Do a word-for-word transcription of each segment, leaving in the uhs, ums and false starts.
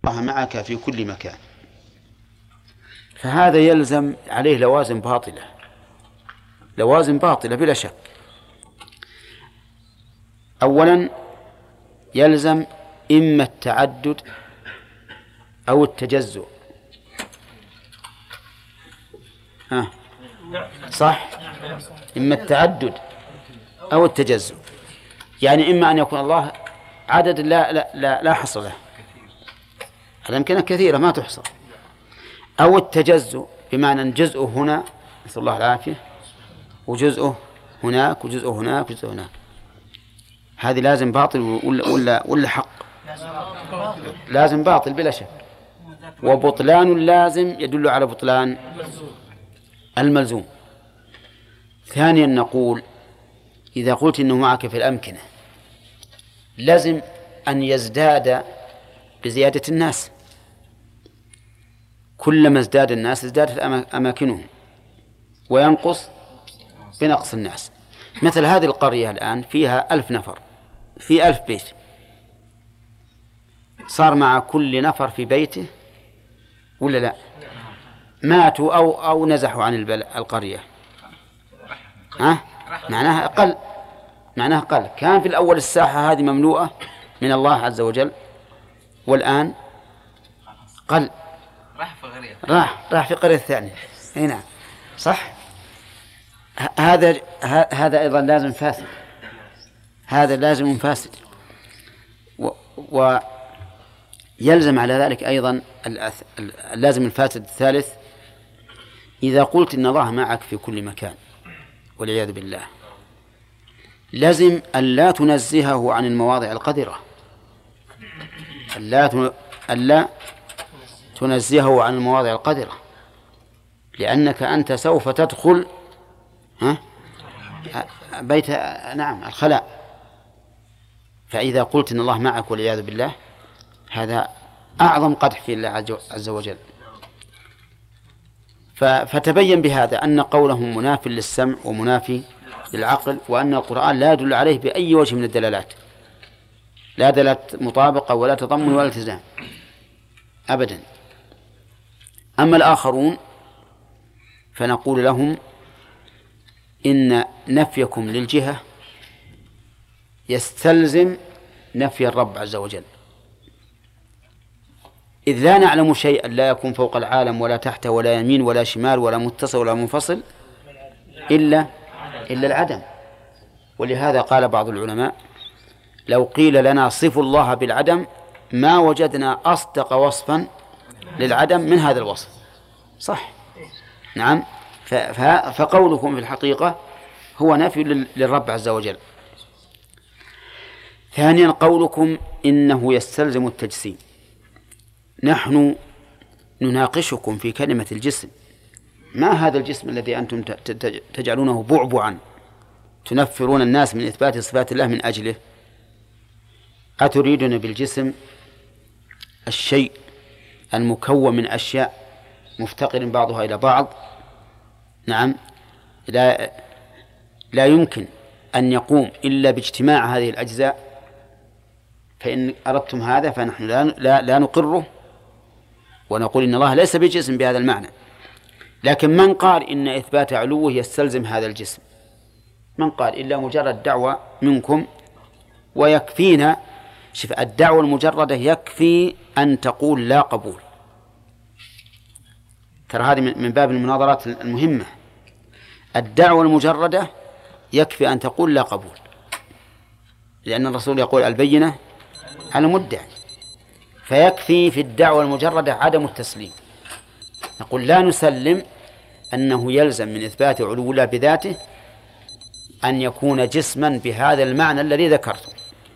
الله معك في كل مكان، فهذا يلزم عليه لوازم باطلة، لوازم باطلة بلا شك. أولا يلزم إما التعدد أو التجزؤ. ها صح؟ إما التعدد أو التجزؤ، يعني إما أن يكون الله عدد لا لا لا, لا حصر له، الأمكنة كثيرة ما تحصى، أو التجزؤ بمعنى أن جزءه هنا نسأل الله العافية وجزءه هناك وجزءه هناك وجزءه هناك. هذه لازم باطل ولا ولا ولا حق؟ لازم باطل بلا شك. وبطلان اللازم يدل على بطلان الملزوم. ثانيا نقول إذا قلت إنه معك في الأمكنة لازم أن يزداد بزيادة الناس، كلما ازداد الناس ازدادت أماكنهم، وينقص بنقص الناس. مثل هذه القرية الآن فيها ألف نفر في ألف بيت، صار مع كل نفر في بيته ولا لا؟ ماتوا أو أو نزحوا عن القرية، ها؟ معناها أقل، معناها أقل. كان في الأول الساحة هذه مملوءة من الله عز وجل، والآن قل، راح راح في قرية ثانية. هنا صح؟ هذا هذا أيضا لازم فاسد، هذا لازم فاسد. ويلزم على ذلك أيضا اللازم الفاسد الثالث، إذا قلت إن الله معك في كل مكان والعياذ بالله، لازم ألا تنزهه عن المواضع القذرة، ألا ألا تنزهه عن المواضع القذرة، لأنك أنت سوف تدخل ها بيت نعم الخلاء. فإذا قلت إن الله معك والعياذ بالله هذا أعظم قدح في الله عز وجل. فتبين بهذا أن قولهم مناف للسمع ومنافي للعقل، وأن القرآن لا يدل عليه بأي وجه من الدلالات، لا دلالة مطابقة ولا تضمن ولا التزام أبدا. أما الآخرون فنقول لهم إن نفيكم للجهة يستلزم نفي الرب عز وجل، إذ لا نعلم شيئا لا يكون فوق العالم ولا تحته ولا يمين ولا شمال ولا متصل ولا منفصل إلا إلا العدم. ولهذا قال بعض العلماء لو قيل لنا صفوا الله بالعدم ما وجدنا أصدق وصفا للعدم من هذا الوصف. صح نعم. فقولكم في الحقيقة هو نفي للرب عز وجل. ثانيا قولكم إنه يستلزم التجسيم، نحن نناقشكم في كلمة الجسم. ما هذا الجسم الذي أنتم تجعلونه بعبعا تنفرون الناس من إثبات صفات الله من أجله؟ أتريدون بالجسم الشيء المكون من أشياء مفتقر بعضها إلى بعض؟ نعم، لا لا يمكن أن يقوم إلا باجتماع هذه الأجزاء. فإن أردتم هذا فنحن لا, لا, لا نقره ونقول إن الله ليس بجسم بهذا المعنى. لكن من قال إن إثبات علوه يستلزم هذا الجسم؟ من قال؟ إلا مجرد دعوة منكم ويكفينا. شوف، الدعوة المجردة يكفي أن تقول لا قبول. ترى هذه من باب المناظرات المهمة. الدعوة المجردة يكفي أن تقول لا قبول، لأن الرسول يقول البينة على المدعي، فيكفي في الدعوة المجردة عدم التسليم. نقول لا نسلم أنه يلزم من إثبات علو الله بذاته أن يكون جسما بهذا المعنى الذي ذكرته.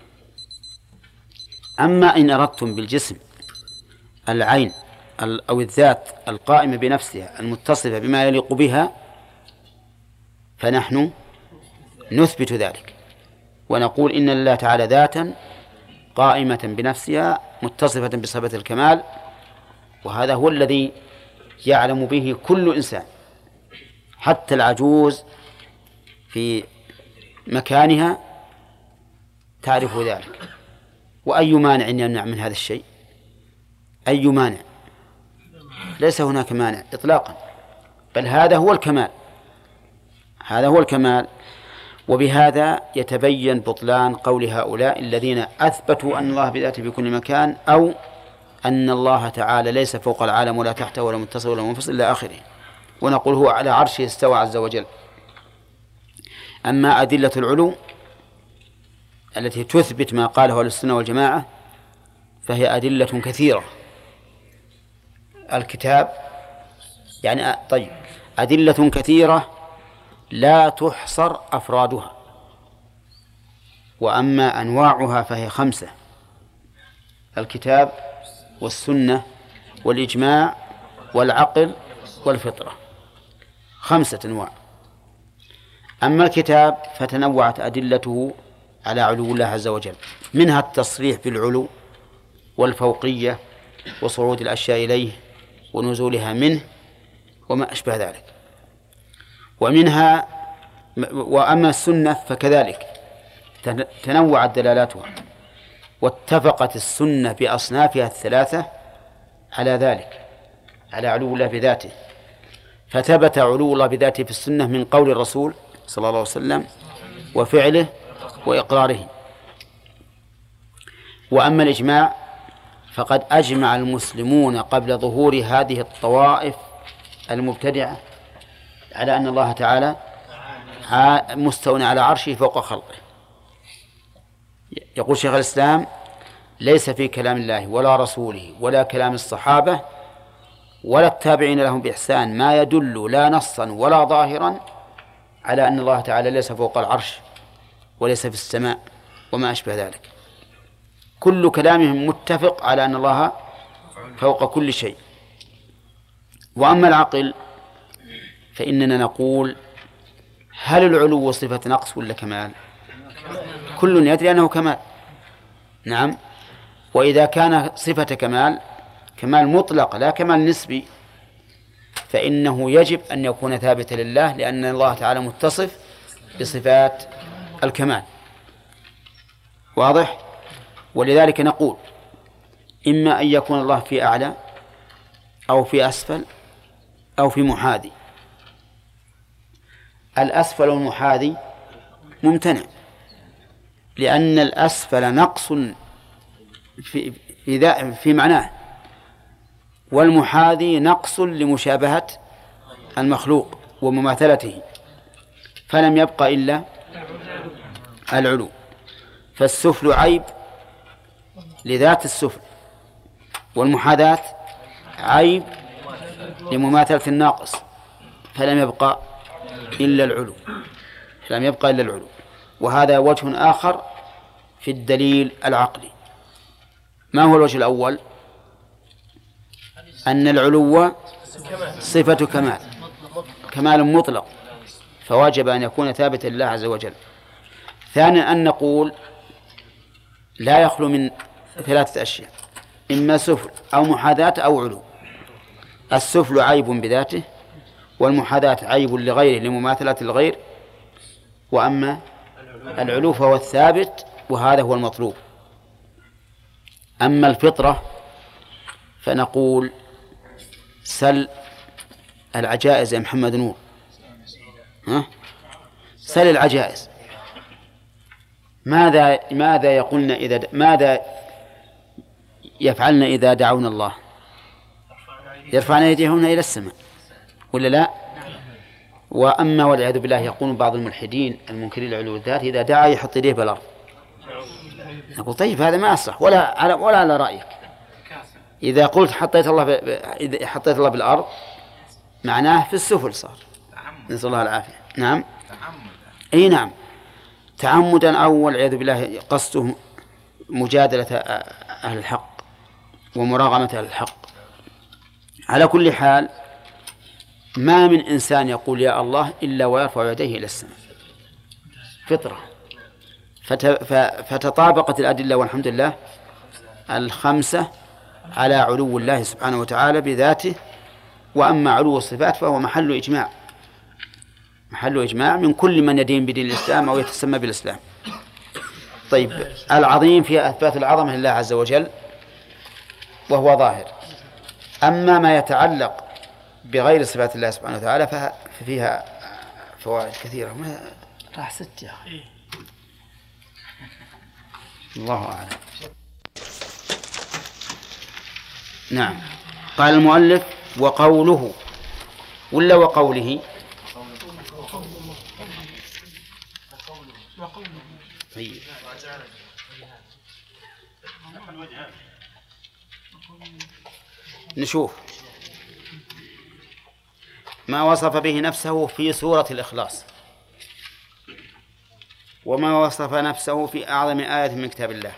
أما إن أردتم بالجسم العين أو الذات القائمة بنفسها المتصفة بما يليق بها فنحن نثبت ذلك ونقول إن الله تعالى ذاتا قائمة بنفسها متصفة بصفة الكمال، وهذا هو الذي يعلم به كل إنسان، حتى العجوز في مكانها تعرف ذلك. وأي مانع يمنع من هذا الشيء؟ أي مانع؟ ليس هناك مانع إطلاقا، بل هذا هو الكمال، هذا هو الكمال. وبهذا يتبين بطلان قول هؤلاء الذين أثبتوا أن الله بذاته في كل مكان، أو أن الله تعالى ليس فوق العالم ولا تحته ولا متصل ولا منفصل إلى آخره. ونقول هو على عرشه استوى عز وجل. أما أدلة العلو التي تثبت ما قاله أهل السنة والجماعة فهي أدلة كثيرة. الكتاب يعني طيب أدلة كثيرة لا تحصر أفرادها، وأما أنواعها فهي خمسة: الكتاب والسنة والإجماع والعقل والفطرة، خمسة أنواع. أما الكتاب فتنوعت أدلته على علو الله عز وجل، منها التصريح بالعلو والفوقية وصعود الأشياء إليه ونزولها منه وما أشبه ذلك. ومنها وأما السنة فكذلك تنوعت دلالاتها، واتفقت السنة بأصنافها الثلاثة على ذلك، على علو الله بذاته، فثبت علو الله بذاته في السنة من قول الرسول صلى الله عليه وسلم وفعله وإقراره. وأما الإجماع فقد أجمع المسلمون قبل ظهور هذه الطوائف المبتدعة على أن الله تعالى مستوى على عرشه فوق خلقه. يقول شيخ الإسلام: ليس في كلام الله ولا رسوله ولا كلام الصحابة ولا التابعين لهم بإحسان ما يدل لا نصا ولا ظاهرا على أن الله تعالى ليس فوق العرش وليس في السماء وما أشبه ذلك. كل كلامهم متفق على أن الله فوق كل شيء. وأما العقل فإننا نقول: هل العلو صفة نقص ولا كمال؟ كل يدري أنه كمال، نعم. وإذا كان صفة كمال، كمال مطلق لا كمال نسبي، فإنه يجب أن يكون ثابتا لله، لأن الله تعالى متصف بصفات الكمال. واضح؟ ولذلك نقول: إما أن يكون الله في أعلى أو في أسفل أو في محاذي. الأسفل والمحاذي ممتنع، لأن الأسفل نقص في في, في معناه، والمحاذي نقص لمشابهة المخلوق ومماثلته، فلم يبق إلا العلو. فالسفل عيب لذات السفل، والمحاذاة عيب لمماثلة الناقص، فلم يبقى إلا العلو، فلم يبقى إلا العلو. وهذا وجه آخر في الدليل العقلي. ما هو الوجه الأول؟ أن العلو صفة كمال، كمال مطلق، فواجب أن يكون ثابتا لله عز وجل. ثانيا أن نقول: لا يخلو من ثلاثة أشياء: إما سفل أو محاذاة أو علو. السفل عيب بذاته، والمحاذاة عيب لغيره لمماثلة الغير، وأما العلو فهو الثابت، وهذا هو المطلوب. أما الفطرة فنقول: سل العجائز يا محمد نور، ها؟ سل العجائز ماذا ماذا يقولن إذا ماذا يفعلن إذا دعونا الله؟ يرفعن أيديهن إلى السماء ولا لا؟ وأما والعياذ بالله يقول بعض الملحدين المنكرين لعلو الذات: إذا دعا يحط يديه بالأرض. نقول: طيب هذا ما أصح ولا على ولا على رأيك. إذا قلت حطيت الله ب... إذا حطيت الله بالأرض معناه في السفل صار، نسأل الله العافية. نعم، أي نعم، تعمدا أو والعياذ بالله قصده مجادلة أهل الحق ومراغمة أهل الحق. على كل حال ما من إنسان يقول يا الله إلا ويرفع يديه إلى السماء، فطرة. فت... فتطابقت الأدلة والحمد لله الخمسة على علو الله سبحانه وتعالى بذاته. وأما علو الصفات فهو محل إجماع، محل إجماع من كل من يدين بدين الإسلام أو يتسمى بالإسلام. طيب، العظيم في أثبات العظمة لله عز وجل. وهو ظاهر. أما ما يتعلق بغير صفات الله سبحانه وتعالى ففيها فوائد كثيرة. ما راح ست يا أخي. الله أعلم. نعم. قال المؤلف وقوله ولا وقوله؟ طيب. نشوف ما وصف به نفسه في سورة الإخلاص، وما وصف نفسه في أعظم آية من كتاب الله،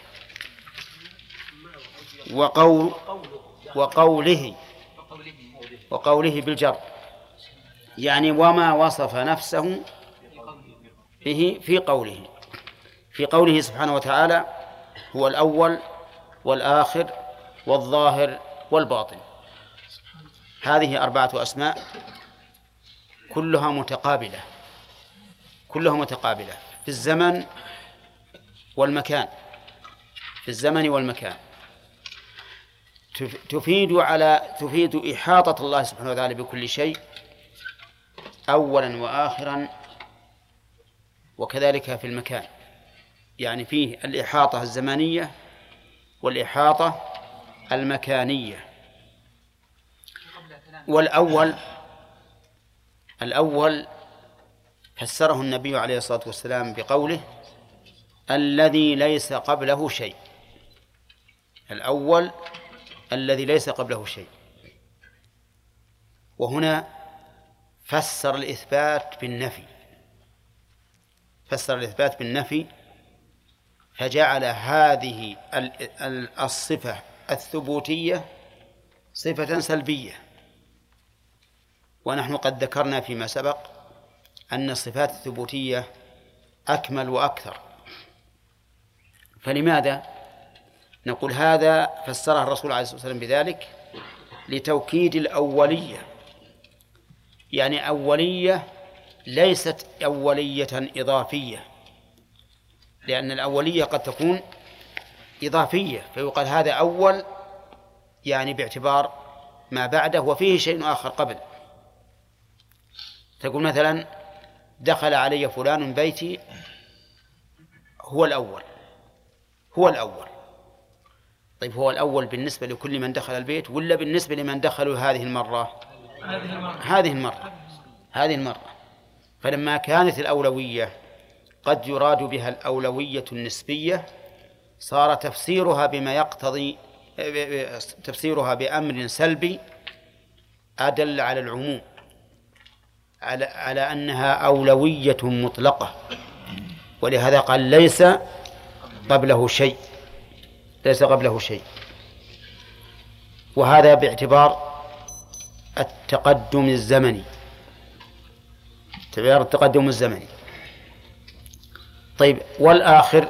وقول وقوله وقوله بالجر، يعني وما وصف نفسه به في قوله في قوله سبحانه وتعالى هو الأول والآخر والظاهر والباطن. هذه أربعة أسماء كلها متقابلة كلها متقابلة في الزمن والمكان في الزمن والمكان تفيد على تفيد إحاطة الله سبحانه وتعالى بكل شيء أولا وآخرا، وكذلك في المكان، يعني فيه الإحاطة الزمنية والإحاطة المكانية. والأول الأول فسره النبي عليه الصلاة والسلام بقوله الذي ليس قبله شيء. الأول الذي ليس قبله شيء. وهنا فسر الإثبات بالنفي فسر الإثبات بالنفي فجعل هذه الصفة الثبوتية صفة سلبية. ونحن قد ذكرنا فيما سبق أن الصفات الثبوتية أكمل وأكثر. فلماذا نقول هذا؟ فسره الرسول عليه الصلاة والسلام بذلك لتوكيد الأولية، يعني أولية ليست أولية إضافية، لأن الأولية قد تكون إضافية فيقال هذا أول، يعني باعتبار ما بعده وفيه شيء آخر قبل. تقول مثلا دخل علي فلان بيتي هو الأول هو الأول طيب هو الأول بالنسبة لكل من دخل البيت ولا بالنسبة لمن دخلوا هذه المرة؟ هذه المرة هذه المرة. فلما كانت الأولوية قد يراد بها الأولوية النسبية صار تفسيرها بما يقتضي تفسيرها بأمر سلبي أدل على العموم، على على أنها أولوية مطلقة. ولهذا قال ليس قبله شيء ليس قبله شيء وهذا باعتبار التقدم الزمني باعتبار التقدم الزمني. طيب والآخر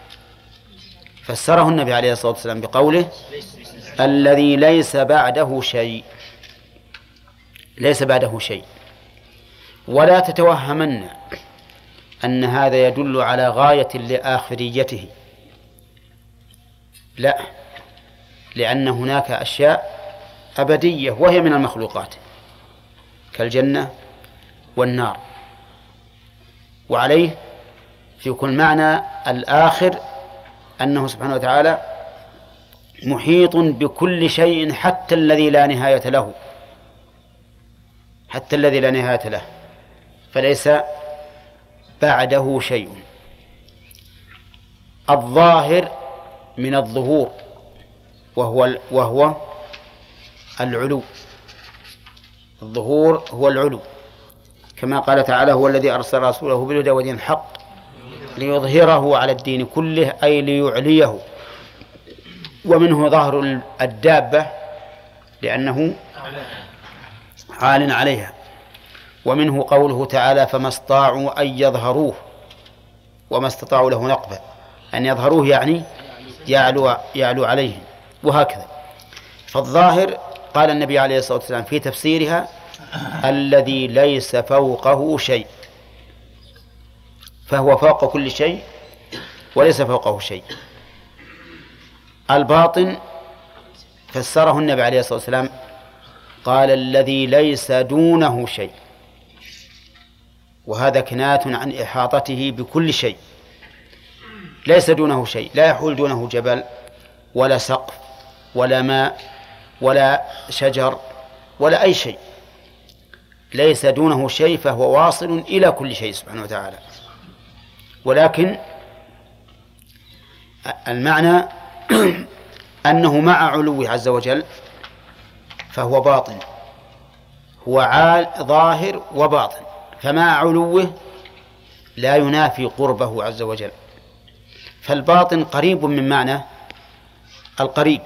فسره النبي عليه الصلاة والسلام بقوله الذي ليس بعده شيء ليس بعده شيء. ولا تتوهمن أن هذا يدل على غاية لآخريته، لا، لأن هناك أشياء أبدية وهي من المخلوقات كالجنة والنار، وعليه في كل معنى الآخر أنه سبحانه وتعالى محيط بكل شيء حتى الذي لا نهاية له حتى الذي لا نهاية له فليس بعده شيء. الظاهر من الظهور وهو وهو العلو. الظهور هو العلو، كما قال تعالى هو الذي أرسل رسوله بالهدى ودين الحق ليظهره على الدين كله، أي ليعليه. ومنه ظهر الدابة لأنه عال عليها. ومنه قوله تعالى فما استطاعوا أن يظهروه وما استطاعوا له نقبة، أن يظهروه يعني يعلو, يعلو عليهم، وهكذا. فالظاهر قال النبي عليه الصلاة والسلام في تفسيرها الذي ليس فوقه شيء، فهو فوق كل شيء وليس فوقه شيء. الباطن فسره النبي عليه الصلاة والسلام قال الذي ليس دونه شيء، وهذا كناية عن إحاطته بكل شيء. ليس دونه شيء، لا يحول دونه جبل ولا سقف ولا ماء ولا شجر ولا أي شيء، ليس دونه شيء، فهو واصل إلى كل شيء سبحانه وتعالى. ولكن المعنى أنه مع علوه عز وجل فهو باطن، هو عال ظاهر وباطن، فمع علوه لا ينافي قربه عز وجل، فالباطن قريب من معنى القريب،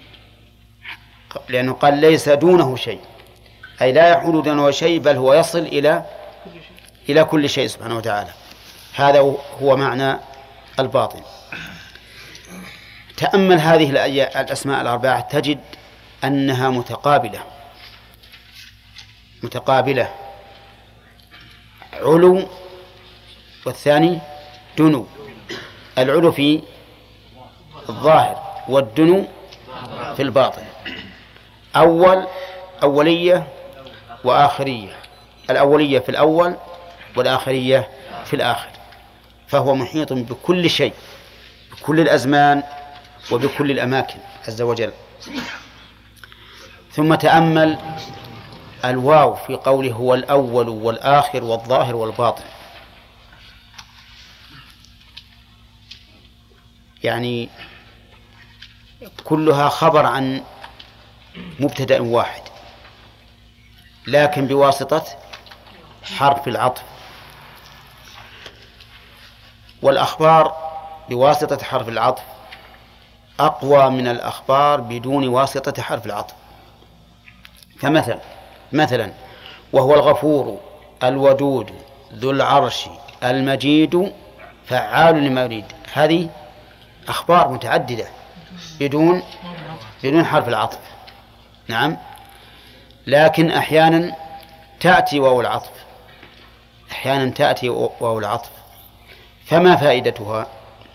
لأنه قال ليس دونه شيء، أي لا يحول دونه شيء، بل هو يصل إلى إلى كل شيء سبحانه وتعالى. هذا هو معنى الباطن. تأمل هذه الأسماء الأربعة تجد أنها متقابلة متقابلة علو والثاني دنو، العلو في الظاهر والدنو في الباطن، أول أولية وآخرية، الأولية في الأول والآخرية في الآخر، فهو محيط بكل شيء، بكل الأزمان وبكل الأماكن عز وجل. ثم تأمل الواو في قوله هو الأول والآخر والظاهر والباطن، يعني كلها خبر عن مبتدأ واحد لكن بواسطة حرف العطف، والأخبار بواسطة حرف العطف أقوى من الأخبار بدون واسطة حرف العطف. فمثلا مثلا وهو الغفور الودود ذو العرش المجيد فعال لما يريد، هذه أخبار متعددة بدون بدون حرف العطف. نعم، لكن أحيانا تأتي واو العطف، أحيانا تأتي واو العطف، فما فائدتها؟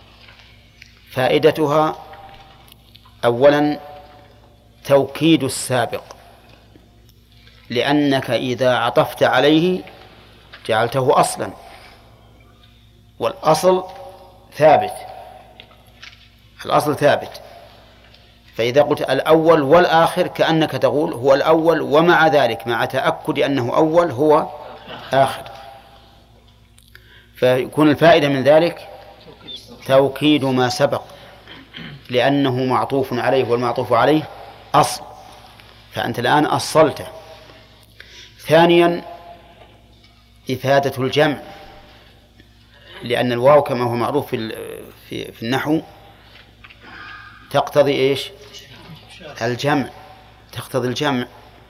فائدتها أولا توكيد السابق، لأنك إذا عطفت عليه جعلته أصلا، والأصل ثابت، الأصل ثابت، فإذا قلت الأول والآخر كأنك تقول هو الأول ومع ذلك مع تأكد أنه أول هو آخر، فيكون الفائدة من ذلك توكيد ما سبق، لأنه معطوف عليه والمعطوف عليه أصل، فأنت الآن أصلته. ثانيا إفادة الجمع، لأن الواو كما هو معروف في في النحو تقتضي إيش؟ الجمع، تقتضي الجمع.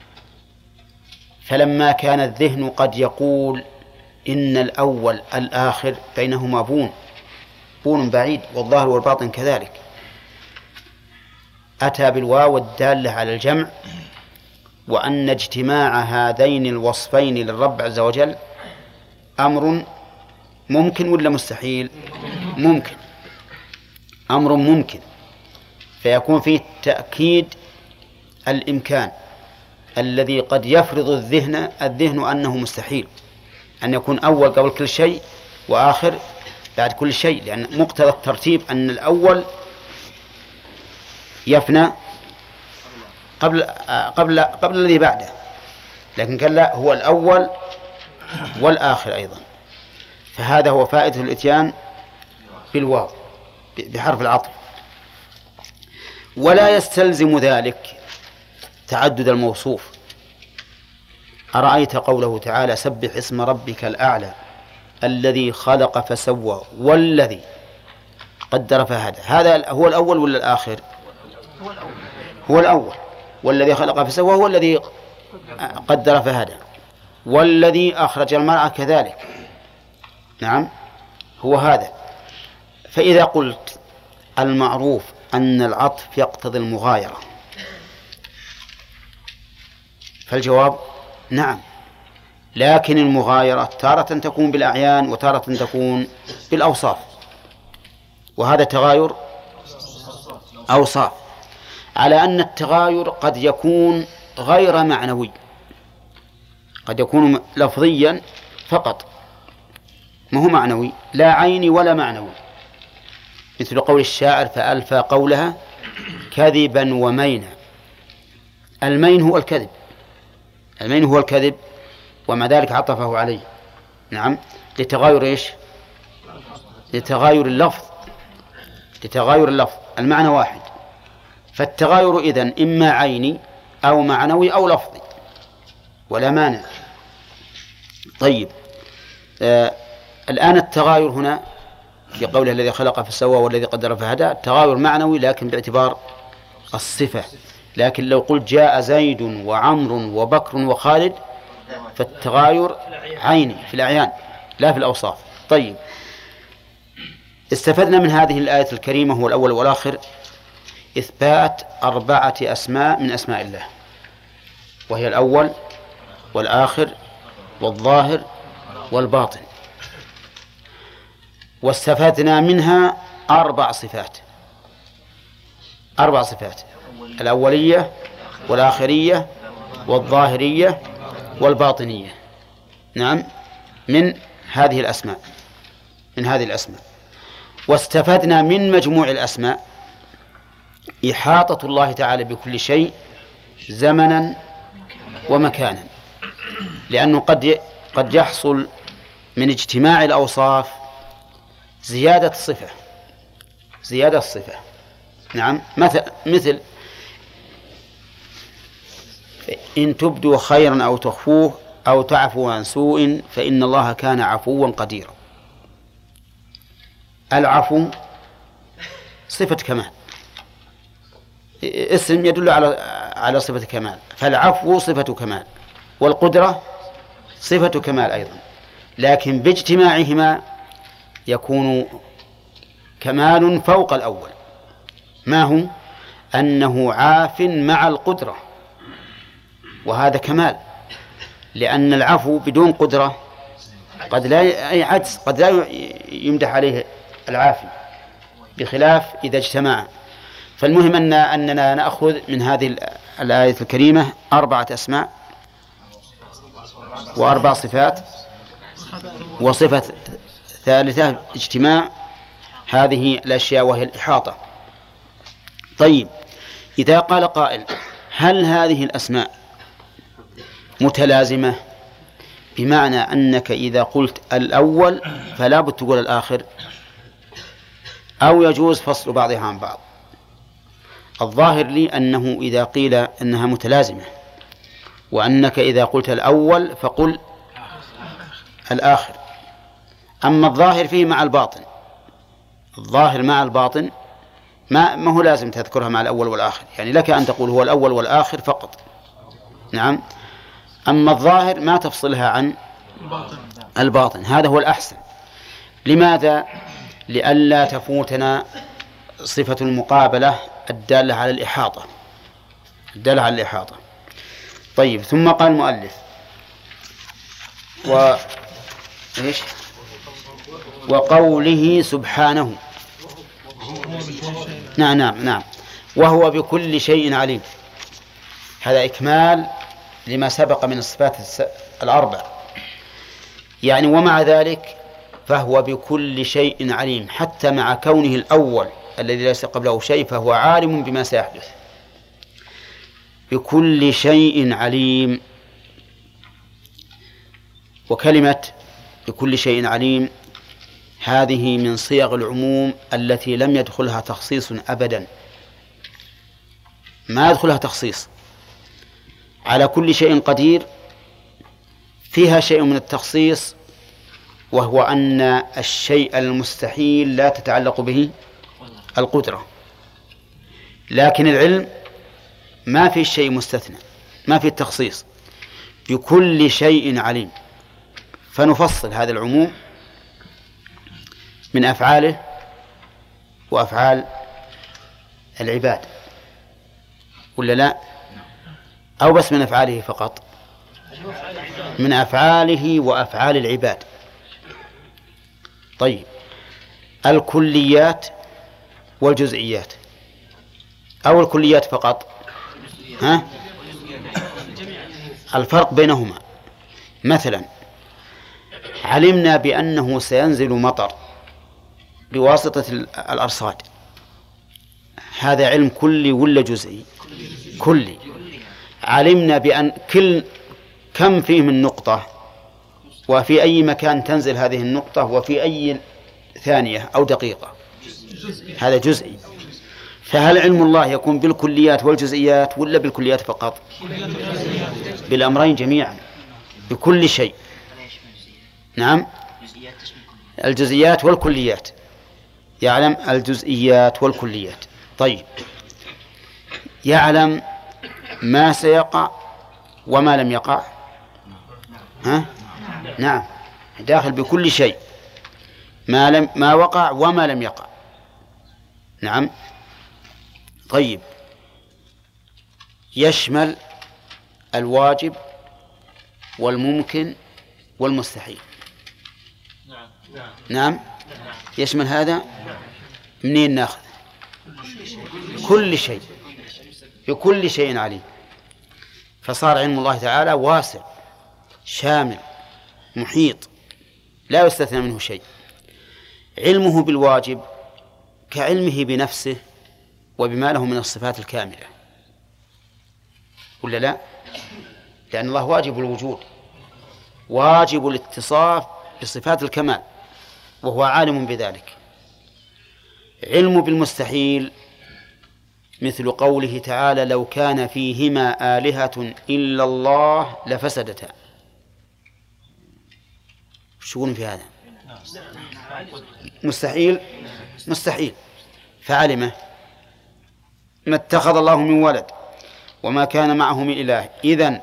فلما كان الذهن قد يقول إن الأول الآخر بينهما بون بون بعيد والظاهر والباطن كذلك، أتى بالواو الدالة على الجمع، وأن اجتماع هذين الوصفين للرب عز وجل أمر ممكن ولا مستحيل؟ ممكن، أمر ممكن، فيكون فيه تأكيد الإمكان الذي قد يفرض الذهن الذهن أنه مستحيل أن يكون أول قبل كل شيء وآخر بعد كل شيء، لأن مقتضى الترتيب أن الأول يفنى قبل قبل قبل الذي بعده، لكن قال لا، هو الأول والآخر أيضا. فهذا هو فائدة الإتيان بالواو بحرف العطف. ولا يستلزم ذلك تعدد الموصوف. أرأيت قوله تعالى سبح اسم ربك الأعلى الذي خلق فسوى والذي قدر فهدى، هذا هو الأول ولا الآخر؟ هو الأول، والذي خلق فسوى هو الذي قدر فهدى، والذي أخرج المرعى كذلك. نعم، هو هذا. فإذا قلت المعروف أن العطف يقتضي المغايرة، فالجواب نعم، لكن المغايرة تارة تكون بالأعيان وتارة تكون بالأوصاف، وهذا تغاير أوصاف. على أن التغاير قد يكون غير معنوي، قد يكون لفظيا فقط، ما هو معنوي، لا عيني ولا معنوي، مثل قول الشاعر فألفى قولها كذبا ومينا. المين هو الكذب، المين هو الكذب، ومع ذلك عطفه عليه. نعم، لتغاير إيش؟ لتغاير اللفظ، لتغاير اللفظ، المعنى واحد. فالتغاير إذن إما عيني أو معنوي أو لفظي، ولا مانع. طيب، آه الآن التغاير هنا في قوله الذي خلق فسوى والذي قدر فهدى، التغاير معنوي لكن باعتبار الصفة. لكن لو قلت جاء زيد وعمر وبكر وخالد فالتغاير عيني في الأعيان لا في الأوصاف. طيب، استفدنا من هذه الآية الكريمة هو الأول والآخر إثبات أربعة أسماء من أسماء الله، وهي الأول والآخر والظاهر والباطن. واستفدنا منها أربع صفات، أربع صفات: الأولية والآخرية والظاهرية والباطنية. نعم، من هذه الأسماء، من هذه الأسماء. واستفدنا من مجموع الأسماء إحاطة الله تعالى بكل شيء زمنا ومكانا، لأنه قد قد يحصل من اجتماع الأوصاف زيادة الصفة، زيادة الصفة. نعم، مثل مثل إن تبدوا خيرا أو تخفوه أو تعفوا عن سوء فإن الله كان عفوا قديرا. العفو صفة كمال، اسم يدل على على صفة كمال، فالعفو صفة كمال، والقدرة صفة كمال أيضا، لكن باجتماعهما يكون كمال فوق الأول. ما هو؟ أنه عاف مع القدرة، وهذا كمال، لأن العفو بدون قدرة قد لا يعجز، قد لا يمدح عليه العافي، بخلاف إذا اجتمع. فالمهم أن أننا نأخذ من هذه الآية الكريمة أربعة أسماء وأربع صفات وصفة ثالثة اجتماع هذه الأشياء وهي الإحاطة. طيب، إذا قال قائل هل هذه الأسماء متلازمة، بمعنى أنك إذا قلت الأول فلا بد تقول الآخر، أو يجوز فصل بعضها عن بعض؟ الظاهر لي أنه إذا قيل أنها متلازمة، وأنك إذا قلت الأول فقل الآخر. أما الظاهر فيه مع الباطن، الظاهر مع الباطن ما ما هو لازم تذكرها مع الأول والآخر، يعني لك أن تقول هو الأول والآخر فقط. نعم، أما الظاهر ما تفصلها عن الباطن، هذا هو الأحسن. لماذا؟ لئلا تفوتنا صفة المقابلة الدالة على الإحاطة، الدالة على الإحاطة. طيب، ثم قال المؤلف و إيش وقوله سبحانه. نعم نعم نعم وهو بكل شيء عليم، هذا إكمال لما سبق من الصفات الأربع. يعني ومع ذلك فهو بكل شيء عليم، حتى مع كونه الأول الذي ليس قبله شيء فهو عالم بما سيحدث. بكل شيء عليم. وكلمة بكل شيء عليم هذه من صيغ العموم التي لم يدخلها تخصيص أبدا، ما يدخلها تخصيص. على كل شيء قدير فيها شيء من التخصيص، وهو أن الشيء المستحيل لا تتعلق به القدرة، لكن العلم ما في شيء مستثنى، ما في التخصيص. بكل شيء عليم، فنفصل هذا العموم من أفعاله وأفعال العباد، ولا لا؟ أو بس من أفعاله فقط؟ من أفعاله وأفعال العباد. طيب، الكليات والجزئيات أو الكليات فقط؟ ها؟ الفرق بينهما مثلا علمنا بأنه سينزل مطر بواسطة الأرصاد، هذا علم كلي ولا جزئي؟ كلي. علمنا بأن كل كم فيه من نقطة وفي أي مكان تنزل هذه النقطة وفي أي ثانية أو دقيقة، هذا جزئي. فهل علم الله يكون بالكليات والجزئيات ولا بالكليات فقط؟ بالأمرين جميعا، بكل شيء. نعم، الجزئيات والكليات، يعلم الجزئيات والكليات. طيب، يعلم ما سيقع وما لم يقع؟ ها؟ نعم، داخل بكل شيء، ما لم ما وقع وما لم يقع. نعم. طيب، يشمل الواجب والممكن والمستحيل. نعم، يشمل هذا. منين ناخذ؟ كل شيء، بكل شيء عليم. فصار علم الله تعالى واسع شامل محيط لا يستثنى منه شيء. علمه بالواجب كعلمه بنفسه وبما له من الصفات الكاملة، ولا لا؟ لأن الله واجب الوجود، واجب الاتصاف بصفات الكمال، وهو عالم بذلك. علم بالمستحيل مثل قوله تعالى: لو كان فيهما آلهة إلا الله لفسدتا. شو في هذا؟ مستحيل، مستحيل. فعلمه. ما اتخذ الله من ولد وما كان معه من إله إذن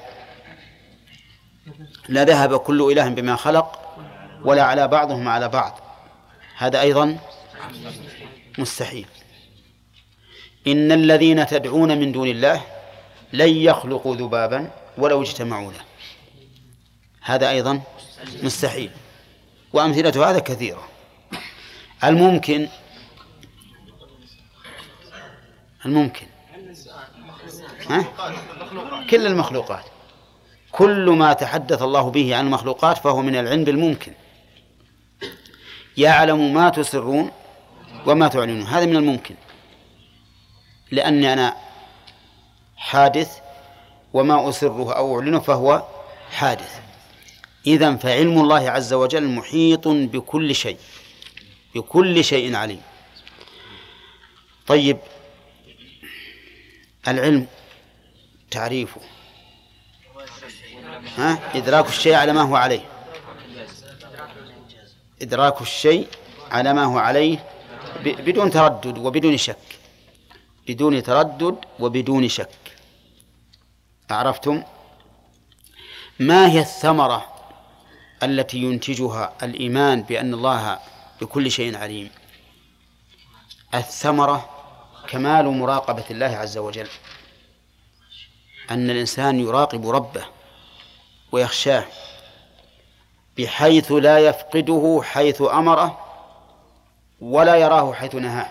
لذهب كل إله بما خلق ولا على بعضهم على بعض، هذا أيضا مستحيل. إن الذين تدعون من دون الله لن يخلقوا ذبابا ولو اجتمعوا له، هذا أيضا مستحيل. وأمثلة هذا كثيرة. الممكن، الممكن ها؟ كل المخلوقات، كل ما تحدث الله به عن المخلوقات فهو من العلم بالممكن. يعلم ما تسرون وما تعلنون، هذا من الممكن، لأني أنا حادث وما أسره أو أعلنه فهو حادث. إذن فعلم الله عز وجل محيط بكل شيء، بكل شيء عليم. طيب، العلم تعريفه ها؟ إدراك الشيء على ما هو عليه، إدراك الشيء على ما هو عليه بدون تردد وبدون شك، بدون تردد وبدون شك. عرفتم؟ ما هي الثمرة التي ينتجها الإيمان بأن الله بكل شيء عليم؟ الثمرة كمال مراقبة الله عز وجل، أن الإنسان يراقب ربه ويخشاه بحيث لا يفقده حيث أمره ولا يراه حيث نهاه.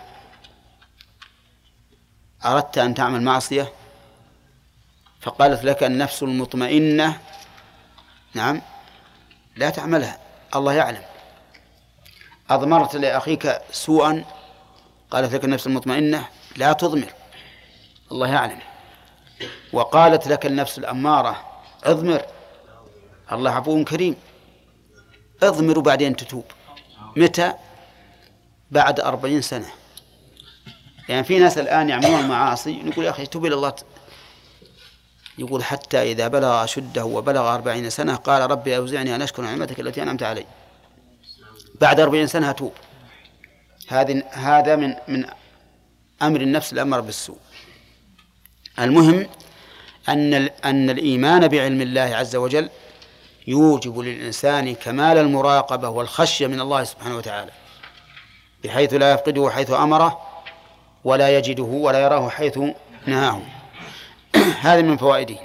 أردت أن تعمل معصية فقالت لك النفس المطمئنة نعم لا تعملها، الله يعلم. أضمرت لأخيك سوءا قالت لك النفس المطمئنة لا تضمر، الله يعلم. وقالت لك النفس الأمارة اضمر، الله عفو كريم، اضمر وبعدين تتوب. متى؟ بعد أربعين سنة. يعني في ناس الآن يعملون المعاصي نقول يا أخي توب إلى الله، يقول حتى إذا بلغ أشده وبلغ أربعين سنة قال ربي أوزعني أن أشكر نعمتك التي أنعمت علي. بعد أربعين سنة توب. هذا هذا من من أمر النفس الأمر بالسوء. المهم أن أن الإيمان بعلم الله عز وجل يوجب للإنسان كمال المراقبة والخشية من الله سبحانه وتعالى، بحيث لا يفقده حيث أمره ولا يجده ولا يراه حيث نهاه. هذا من فوائده.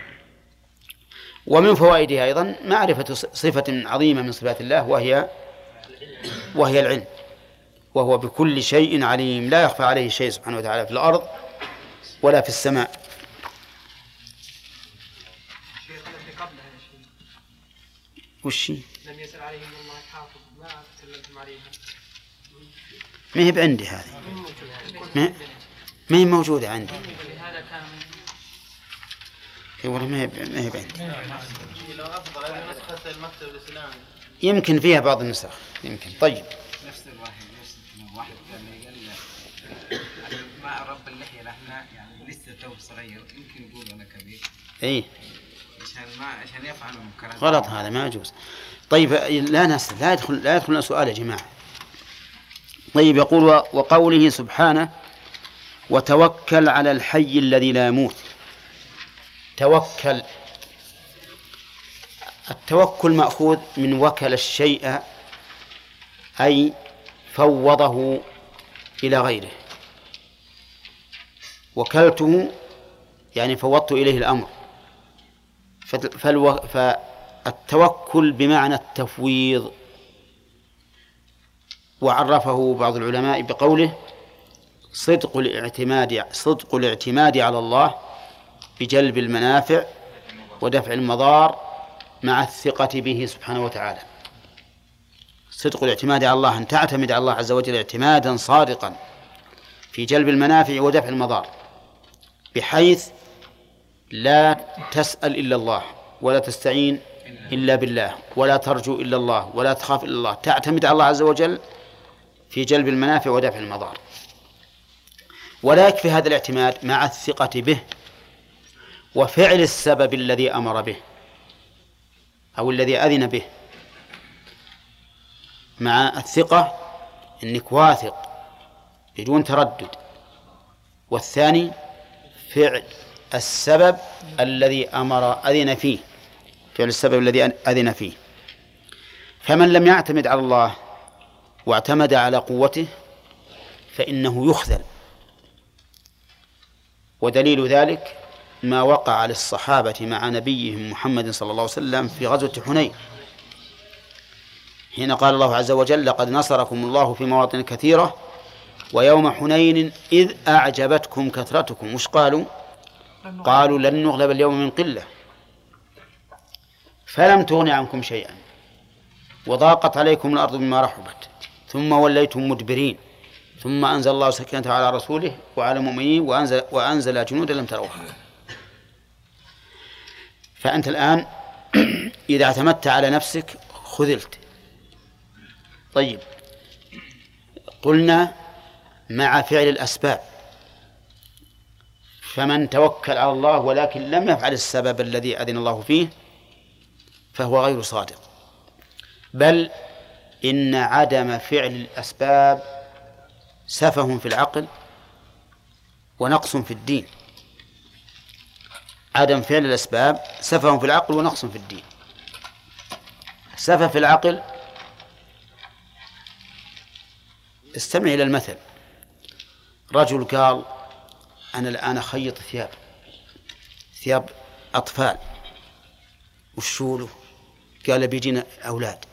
ومن فوائده أيضا معرفة صفة عظيمة من صفات الله وهي وهي العلم، وهو بكل شيء عليم، لا يخفى عليه شيء سبحانه وتعالى في الأرض ولا في السماء. وش لم يسأل عليهم الله حافظ ما تكلمتم عليها. ما هي بعندي هذه، ما ما هي موجودة عندي. والله ما هي ما هي بعندي. يمكن فيها بعض النسخ يمكن. طيب نفس الواحد نفس واحد قال مع رب اللحية احنا يعني لسه تو صغير يمكن يقول انا كبير. اي عشان ما عشان يفعلوا المنكرات. غلط هذا ما يجوز. طيب لا نسأل لا يدخل لا يدخل سؤال يا جماعة. طيب يقول وقوله سبحانه وتوكل على الحي الذي لا يموت. توكل، التوكل مأخوذ من وكل الشيء أي فوضه إلى غيره. وكلته يعني فوضت إليه الأمر. فالو... فالتوكل بمعنى التفويض. وعرفه بعض العلماء بقوله صدق الاعتماد صدق الاعتماد على الله بجلب المنافع ودفع المضار مع الثقة به سبحانه وتعالى. صدق الاعتماد على الله أن تعتمد على الله عز وجل اعتمادا صادقا في جلب المنافع ودفع المضار، بحيث لا تسأل إلا الله ولا تستعين إلا بالله ولا ترجو إلا الله ولا تخاف إلا الله. تعتمد على الله عز وجل في جلب المنافع ودفع المضار. ولا يكفي هذا الاعتماد، مع الثقة به وفعل السبب الذي أمر به أو الذي أذن به. مع الثقة إنك واثق بدون تردد، والثاني فعل السبب الذي أمر أذن فيه فعل السبب الذي أذن فيه. فمن لم يعتمد على الله واعتمد على قوته فإنه يخذل. ودليل ذلك ما وقع للصحابة مع نبيهم محمد صلى الله عليه وسلم في غزوة حنين، حين قال الله عز وجل لقد نصركم الله في مواطن كثيرة ويوم حنين إذ أعجبتكم كثرتكم. وش قالوا؟ قالوا لن نغلب اليوم من قلة فلم تغن عنكم شيئا وضاقت عليكم الأرض بما رحبت ثم وليتم مدبرين ثم أنزل الله سكينته على رسوله وعلى المؤمنين وأنزل, وأنزل جنودا لم تروها. فأنت الآن إذا اعتمدت على نفسك خذلت. طيب قلنا مع فعل الأسباب. فمن توكل على الله ولكن لم يفعل السبب الذي أذن الله فيه فهو غير صادق، بل إن عدم فعل الأسباب سفه في العقل ونقص في الدين. عدم فعل الأسباب سفه في العقل ونقص في الدين. سفه في العقل، استمع إلى المثل. رجل قال أنا الآن أخيط ثياب ثياب أطفال. وشوله؟ قال بيجينا أولاد.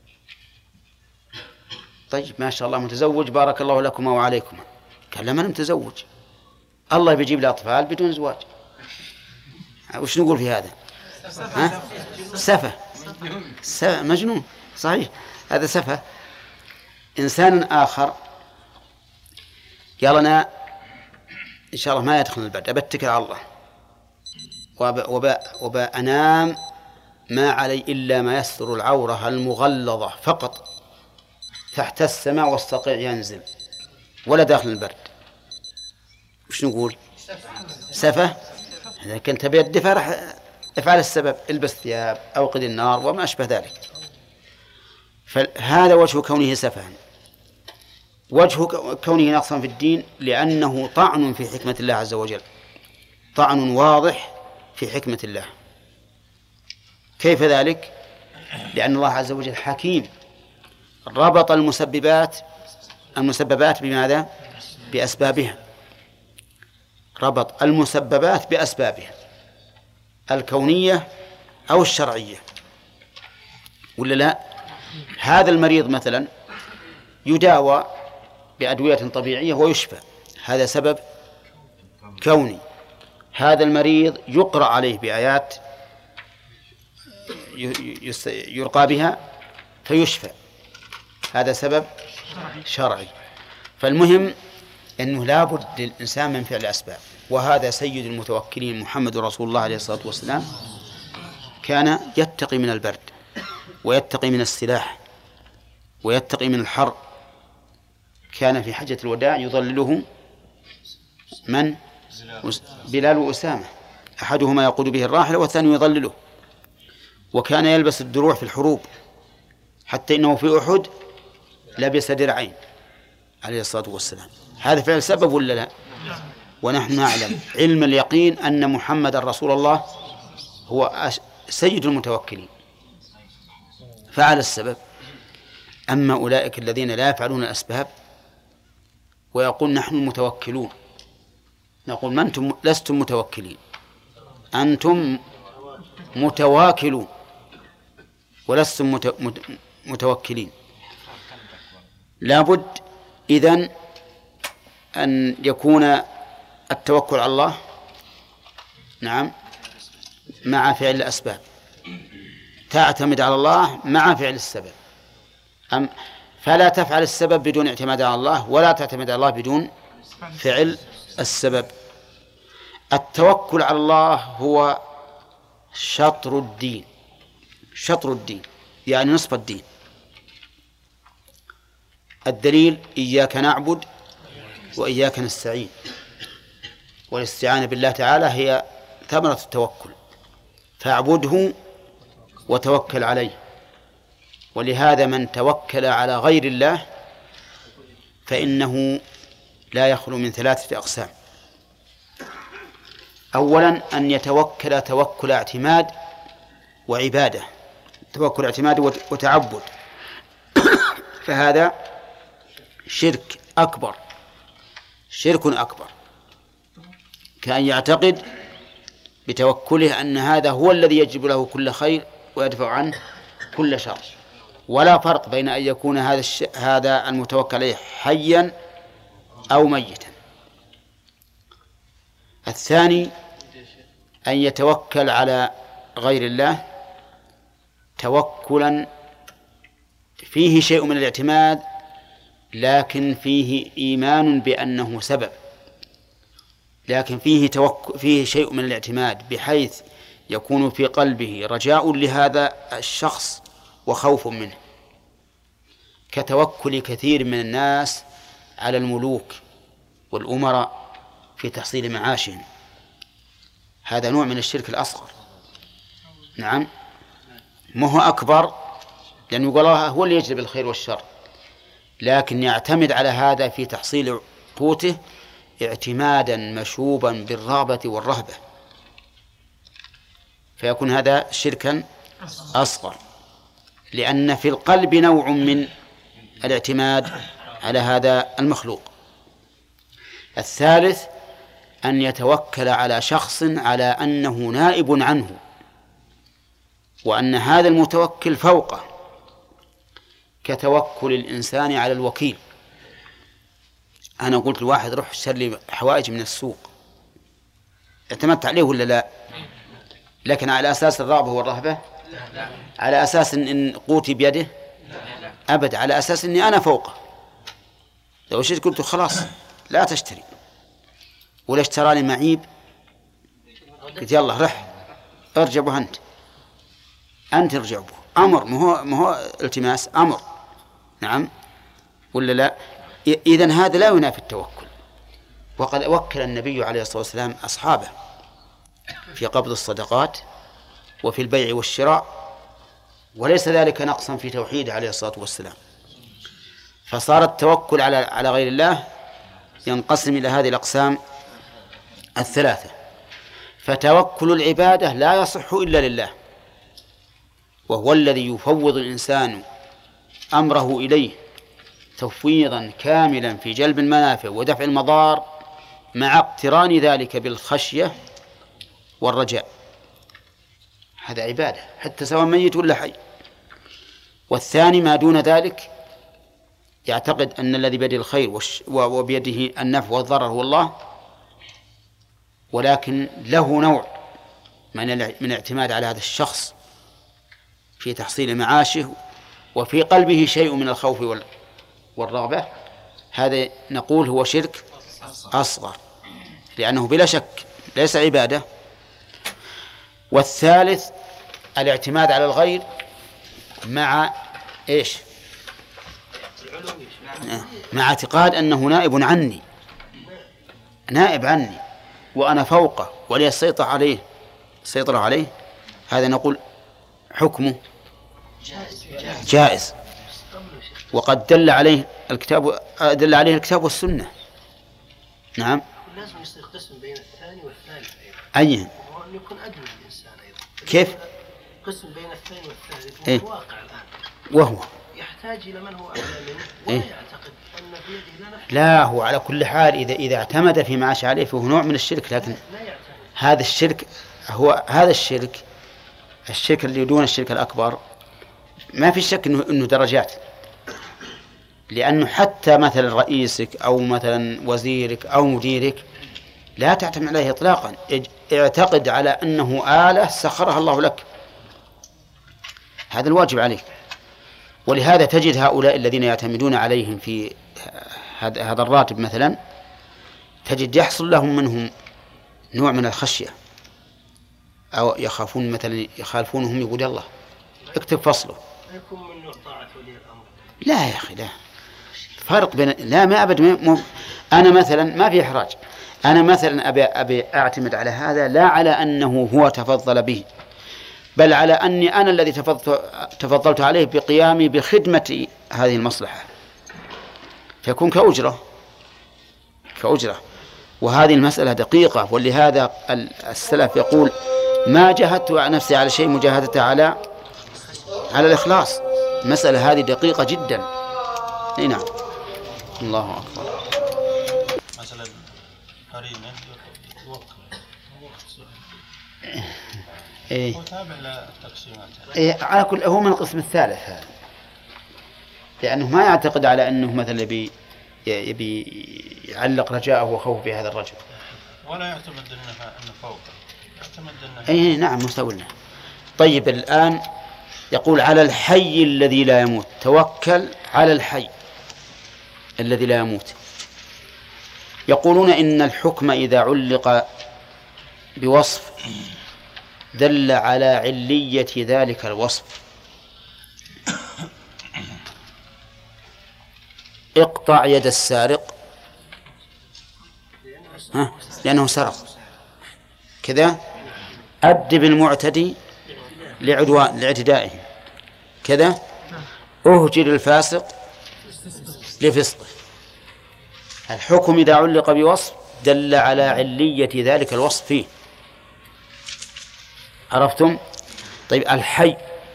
طيب ما شاء الله متزوج بارك الله لكما وعليكما. قال لما أنا متزوج الله بيجيب لي أطفال بدون زواج. وش نقول في هذا؟ ها؟ سفه سفه مجنون صحيح. هذا سفه. إنسان آخر قال أنا إن شاء الله ما يدخل البرد أبتكل على الله وبأنام ما علي إلا ما يستر العورة المغلظة فقط تحت السماء والصقيع ينزل ولا داخل البرد. وش نقول؟ سفه. إذا كنت بيد فرح افعل السبب، البس ثياب أو قد النار وما أشبه ذلك. فهذا وجه كونه سفها. وجه كونه نقصا في الدين لأنه طعن في حكمة الله عز وجل، طعن واضح في حكمة الله. كيف ذلك؟ لأن الله عز وجل حكيم ربط المسببات المسببات بماذا؟ بأسبابها. ربط المسببات بأسبابها الكونية أو الشرعية، ولا لا؟ هذا المريض مثلا يداوى بأدوية طبيعية ويشفى، هذا سبب كوني، هذا المريض يقرأ عليه بآيات يرقى بها فيشفى، هذا سبب شرعي. فالمهم أنه لا بد للإنسان من فعل الأسباب، وهذا سيد المتوكلين محمد رسول الله عليه الصلاة والسلام كان يتقي من البرد ويتقي من السلاح ويتقي من الحر. كان في حجة الوداع يظلله من؟ بلال وأسامة، أحدهما يقود به الراحلة والثاني يظلله. وكان يلبس الدروع في الحروب، حتى إنه في أحد لبس درعين عليه الصلاة والسلام. هذا فعل سبب ولا لا؟ ونحن نعلم علم اليقين أن محمد رسول الله هو سيد المتوكلين، فعل السبب. أما أولئك الذين لا يفعلون الأسباب ويقول نحن المتوكلون، نقول ما أنتم لستم متوكلين، أنتم متواكلون ولستم متوكلين. لابد إذن أن يكون التوكل على الله نعم مع فعل الأسباب، تعتمد على الله مع فعل السبب. أم فلا تفعل السبب بدون اعتماد على الله، ولا تعتمد على الله بدون فعل السبب. التوكل على الله هو شطر الدين، شطر الدين يعني نصف الدين. الدليل إياك نعبد وإياك نستعين، والاستعانة بالله تعالى هي ثمرة التوكل، فاعبده وتوكل عليه. ولهذا من توكل على غير الله فإنه لا يخلو من ثلاثة أقسام. أولا أن يتوكل توكل اعتماد وعبادة، توكل اعتماد وتعبد، فهذا شرك أكبر، شرك أكبر، كأن يعتقد بتوكله أن هذا هو الذي يجلب له كل خير ويدفع عنه كل شر. ولا فرق بين أن يكون هذا الش... هذا المتوكل عليه حيا أو ميتا. الثاني أن يتوكل على غير الله توكلا فيه شيء من الاعتماد، لكن فيه إيمان بأنه سبب، لكن فيه توكل فيه شيء من الاعتماد بحيث يكون في قلبه رجاء لهذا الشخص وخوف منه، كتوكل كثير من الناس على الملوك والأمراء في تحصيل معاشهم. هذا نوع من الشرك الأصغر، نعم، ما هو أكبر، لأنه يقول الله هو اللي يجلب الخير والشر، لكن يعتمد على هذا في تحصيل قوته اعتمادا مشوبا بالرغبة والرهبة، فيكون هذا شركا أصغر، لأن في القلب نوع من الاعتماد على هذا المخلوق. الثالث أن يتوكل على شخص على أنه نائب عنه، وأن هذا المتوكل فوقه، كتوكل الإنسان على الوكيل. أنا قلت لواحد روح اشتري لي حوائج من السوق، اعتمدت عليه ولا لا؟ لكن على أساس الرغبة والرهبة، على أساس إن قوتي بيده، أبد، على أساس إني أنا فوقه. لو شئت قلت خلاص لا تشتري، ولا اشترى لي معيب قلت يلا رح ارجع به أنت أنت ارجع به، أمر، ما هو ما هو التماس، أمر، نعم ولا لا؟ إذن هذا لا ينافي التوكل. وقد وكل النبي عليه الصلاة والسلام أصحابه في قبض الصدقات وفي البيع والشراء، وليس ذلك نقصا في توحيده عليه الصلاة والسلام. فصار التوكل على على غير الله ينقسم إلى هذه الأقسام الثلاثة. فتوكل العبادة لا يصح إلا لله، وهو الذي يفوض الإنسان أمره إليه تفويضا كاملا في جلب المنافع ودفع المضار، مع اقتران ذلك بالخشية والرجاء. هذا عبادة حتى سواء ميت ولا حي. والثاني ما دون ذلك يعتقد أن الذي بيده الخير وبيده النفع والضرر هو الله، ولكن له نوع من من الاعتماد على هذا الشخص في تحصيل معاشه وفي قلبه شيء من الخوف والرغبة، هذا نقول هو شرك أصغر، لأنه بلا شك ليس عبادة. والثالث الاعتماد على الغير مع إيش؟ مع اعتقاد أنه نائب عني، نائب عني وأنا فوقه ولي السيطرة عليه السيطرة عليه، هذا نقول حكمه جائز، وقد دل عليه الكتاب دل عليه الكتاب والسنة. نعم. لازم يصير قسم بين الثاني والثالث أي وهو أن يكون أدنى الإنسان أيضا. كيف؟ قسم بين الثاني والثالث هو إيه؟ الواقع الآن، وهو يحتاج إلى من هو أعلى منه إيه؟ ولا يعتقد أن في يده لا نفع. لا، هو على كل حال إذا إذا اعتمد في معاش عليه فهو نوع من الشرك، لكن لا يعتمد. هذا الشرك هو هذا الشرك الشرك اللي دون الشرك الأكبر ما في شك إنه إنه درجات، لأنه حتى مثلا رئيسك أو مثلا وزيرك أو مديرك لا تعتمد عليه إطلاقا، اعتقد على أنه آلة سخرها الله لك، هذا الواجب عليك. ولهذا تجد هؤلاء الذين يعتمدون عليهم في هذا الراتب مثلا، تجد يحصل لهم منهم نوع من الخشية، أو يخافون مثلا يخالفونهم يقول الله اكتب فصله. يكون من نوع طاعة ولي الأمر. لا يا أخي، لا فرق بين لا ما أبد م... أنا مثلا ما في إحراج، أنا مثلا أبي أبي أعتمد على هذا لا على أنه هو تفضل به، بل على أني أنا الذي تفضلت تفضلت عليه بقيامي بخدمة هذه المصلحة، فيكون كأجرة كأجرة وهذه المسألة دقيقة. ولهذا السلف يقول ما جاهدت نفسي على شيء مجاهدة على على الإخلاص. المسألة هذه دقيقة جدا. نعم. الله أكبر. مثلا قرينة يوكل إيه. هو تابع للتقسيمات. إيه على كل هو من القسم الثالث هذا، لأنه ما يعتقد على أنه مثلا يبي يبي يعلق رجاءه وخوفه بهذا الرجل، ولا يعتمد أنه أنه فوق، يعتمد أنه أي نعم مستولنا. طيب الآن يقول على الحي الذي لا يموت، توكل على الحي الذي لا يموت. يقولون إن الحكم إذا علق بوصف دل على علية ذلك الوصف. اقطع يد السارق ها لأنه سرق كذا، أدب المعتدي لعدوان لاعتدائه كذا، أهجر الفاسق لفسقه. الحكم إذا علق بوصف دل على علية ذلك الوصف فيه. عرفتم؟ طيب الحي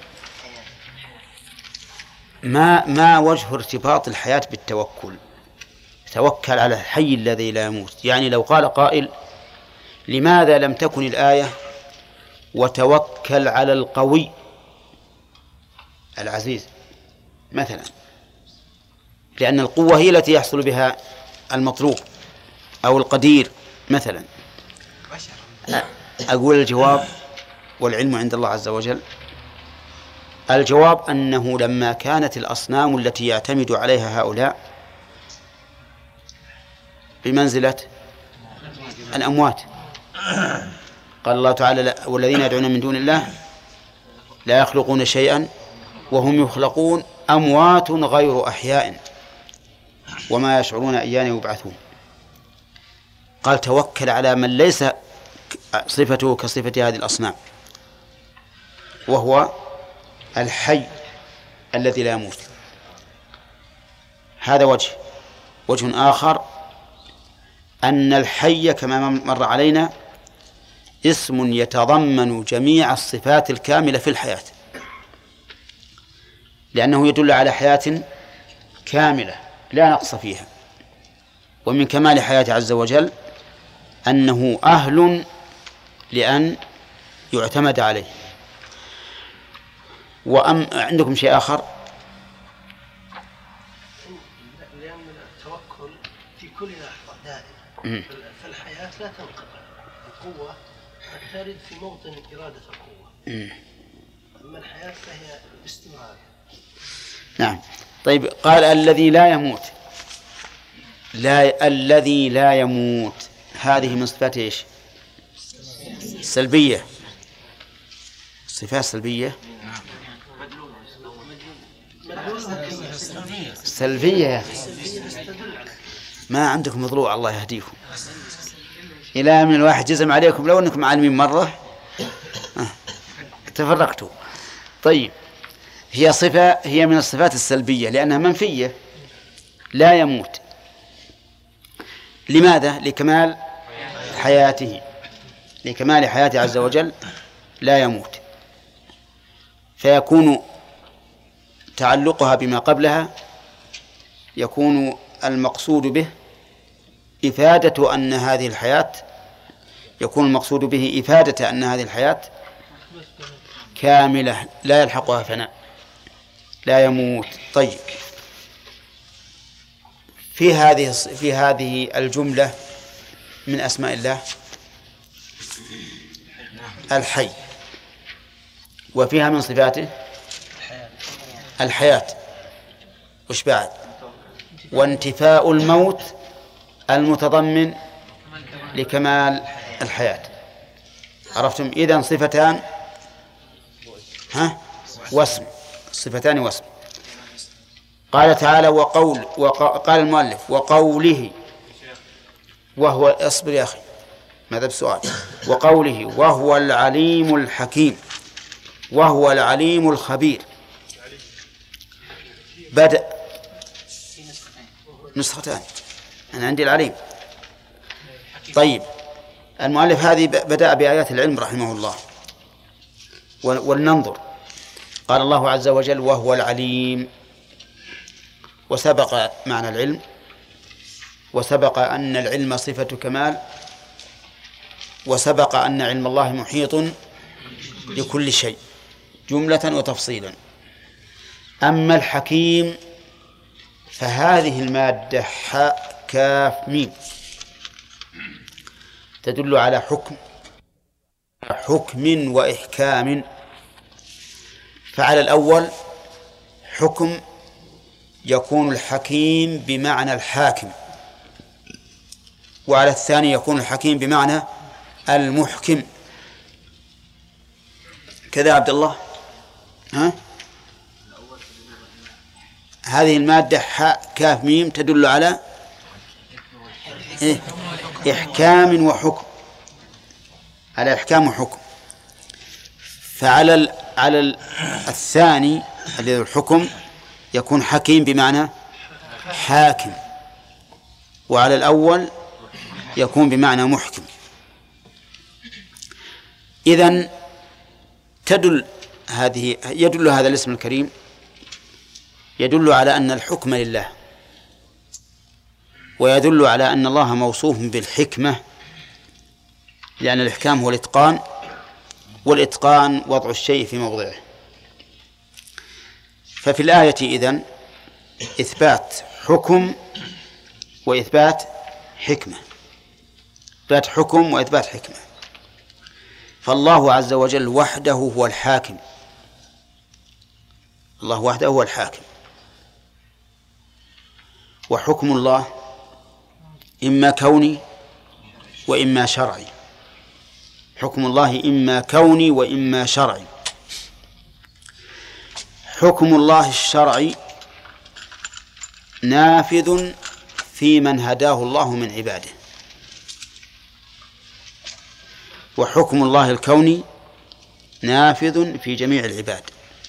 ما ما وجه ارتباط الحياة بالتوكل؟ توكل على الحي الذي لا يموت، يعني لو قال قائل لماذا لم تكن الآية وتوكل على القوي العزيز مثلا، لأن القوة هي التي يحصل بها المطلوب أو القدير مثلا. أقول الجواب والعلم عند الله عز وجل. الجواب أنه لما كانت الأصنام التي يعتمد عليها هؤلاء بمنزلة الأموات، قال الله تعالى والذين يدعون من دون الله لا يخلقون شيئا وهم يخلقون أموات غير أحياء وما يشعرون أيان يبعثون. قال توكل على من ليس صفته كصفة هذه الأصنام، وهو الحي الذي لا يموت. هذا وجه. وجه آخر أن الحي كما مر علينا اسم يتضمن جميع الصفات الكاملة في الحياة، لأنه يدل على حياة كاملة لا نقص فيها. ومن كمال حياته عز وجل أنه أهل لأن يعتمد عليه. وأم عندكم شيء آخر؟ لأن التوكل في كل لحظة دائم، فالحياة لا تنقطع، القوة قد ترد في موطن إرادة القوة، أما الحياة فهي باستمرار. نعم. طيب قال الذي لا يموت، لا الذي لا يموت هذه من صفات ايش؟ سلبية، صفات سلبية سلبية يا أخي، ما عندكم مضروع الله يهديكم، إلى من الواحد جزم عليكم لو أنكم عالمين مرة آه. تفرقتوا. طيب هي صفة، هي من الصفات السلبية لأنها منفية، لا يموت. لماذا؟ لكمال حياته، لكمال حياته عز وجل لا يموت، فيكون تعلقها بما قبلها يكون المقصود به إفادة أن هذه الحياة، يكون المقصود به إفادة أن هذه الحياة كاملة لا يلحقها فناء، لا يموت. طيب في هذه في هذه الجملة من أسماء الله الحي، وفيها من صفاته الحياة، وش بعد؟ وانتفاء الموت المتضمن لكمال الحياة. عرفتم؟ إذن صفتان ها واسم، صفتان واسم. قال تعالى وقول وق... قال المؤلف وقوله وهو، اصبر يا أخي ماذا بسؤال، وقوله وهو العليم الحكيم وهو العليم الخبير، بدأ نسختان، أنا عندي العليم. طيب المؤلف هذه بدأ بآيات العلم رحمه الله، ولننظر. قال الله عز وجل وهو العليم، وسبق معنى العلم، وسبق أن العلم صفة كمال، وسبق أن علم الله محيط لكل شيء جملة وتفصيلا. أما الحكيم فهذه المادة حاء كاف ميم تدل على حكم حكم وإحكام. فعلى الأول حكم يكون الحكيم بمعنى الحاكم، وعلى الثاني يكون الحكيم بمعنى المحكم. كذا عبد الله، ها؟ هذه المادة حاء كاف ميم تدل على إيه؟ إحكام وحكم، على إحكام وحكم. فعلى ال... على ال... الثاني الذي الحكم يكون حكيم بمعنى حاكم، وعلى الأول يكون بمعنى محكم. إذن تدل هذه يدل هذا الاسم الكريم يدل على أن الحكم لله، ويدل على أن الله موصوف بالحكمة، لأن الإحكام هو الإتقان، والإتقان وضع الشيء في موضعه. ففي الآية إذن إثبات حكم وإثبات حكمة، إثبات حكم وإثبات حكمة. فالله عز وجل وحده هو الحاكم، الله وحده هو الحاكم. وحكم الله إما كوني وإما شرعي، حكم الله إما كوني وإما شرعي. حكم الله الشرعي نافذ في من هداه الله من عباده، وحكم الله الكوني نافذ في جميع العباد.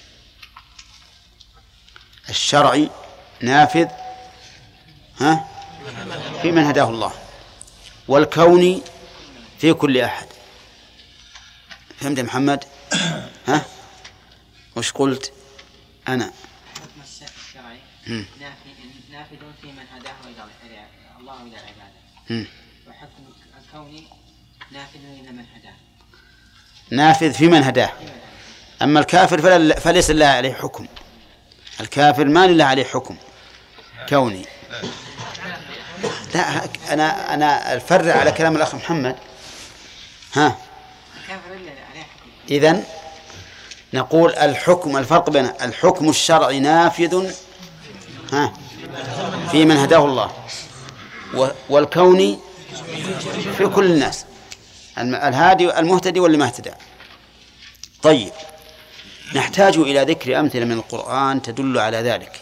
الشرعي نافذ ها في من هداه الله، والكوني في كل أحد. فهمت يا محمد؟ ها وش قلت أنا؟ الحكم الشرعي نافذ في من هداه الله إلى عباده، وحكم الكوني نافذ إلى من هداه، نافذ في من هداه. أما الكافر فليس لله عليه حكم، الكافر ما لله عليه حكم كوني. لا أنا أنا الفرع على كلام الأخ محمد، ها كافر إلا عليه حكم. إذن نقول الحكم، الفرق بين الحكم الشرعي نافذ ها في من هداه الله، والكوني في كل الناس، الهادي المهتدي واللي ما اهتدى. طيب، نحتاج إلى ذكر أمثلة من القرآن تدل على ذلك،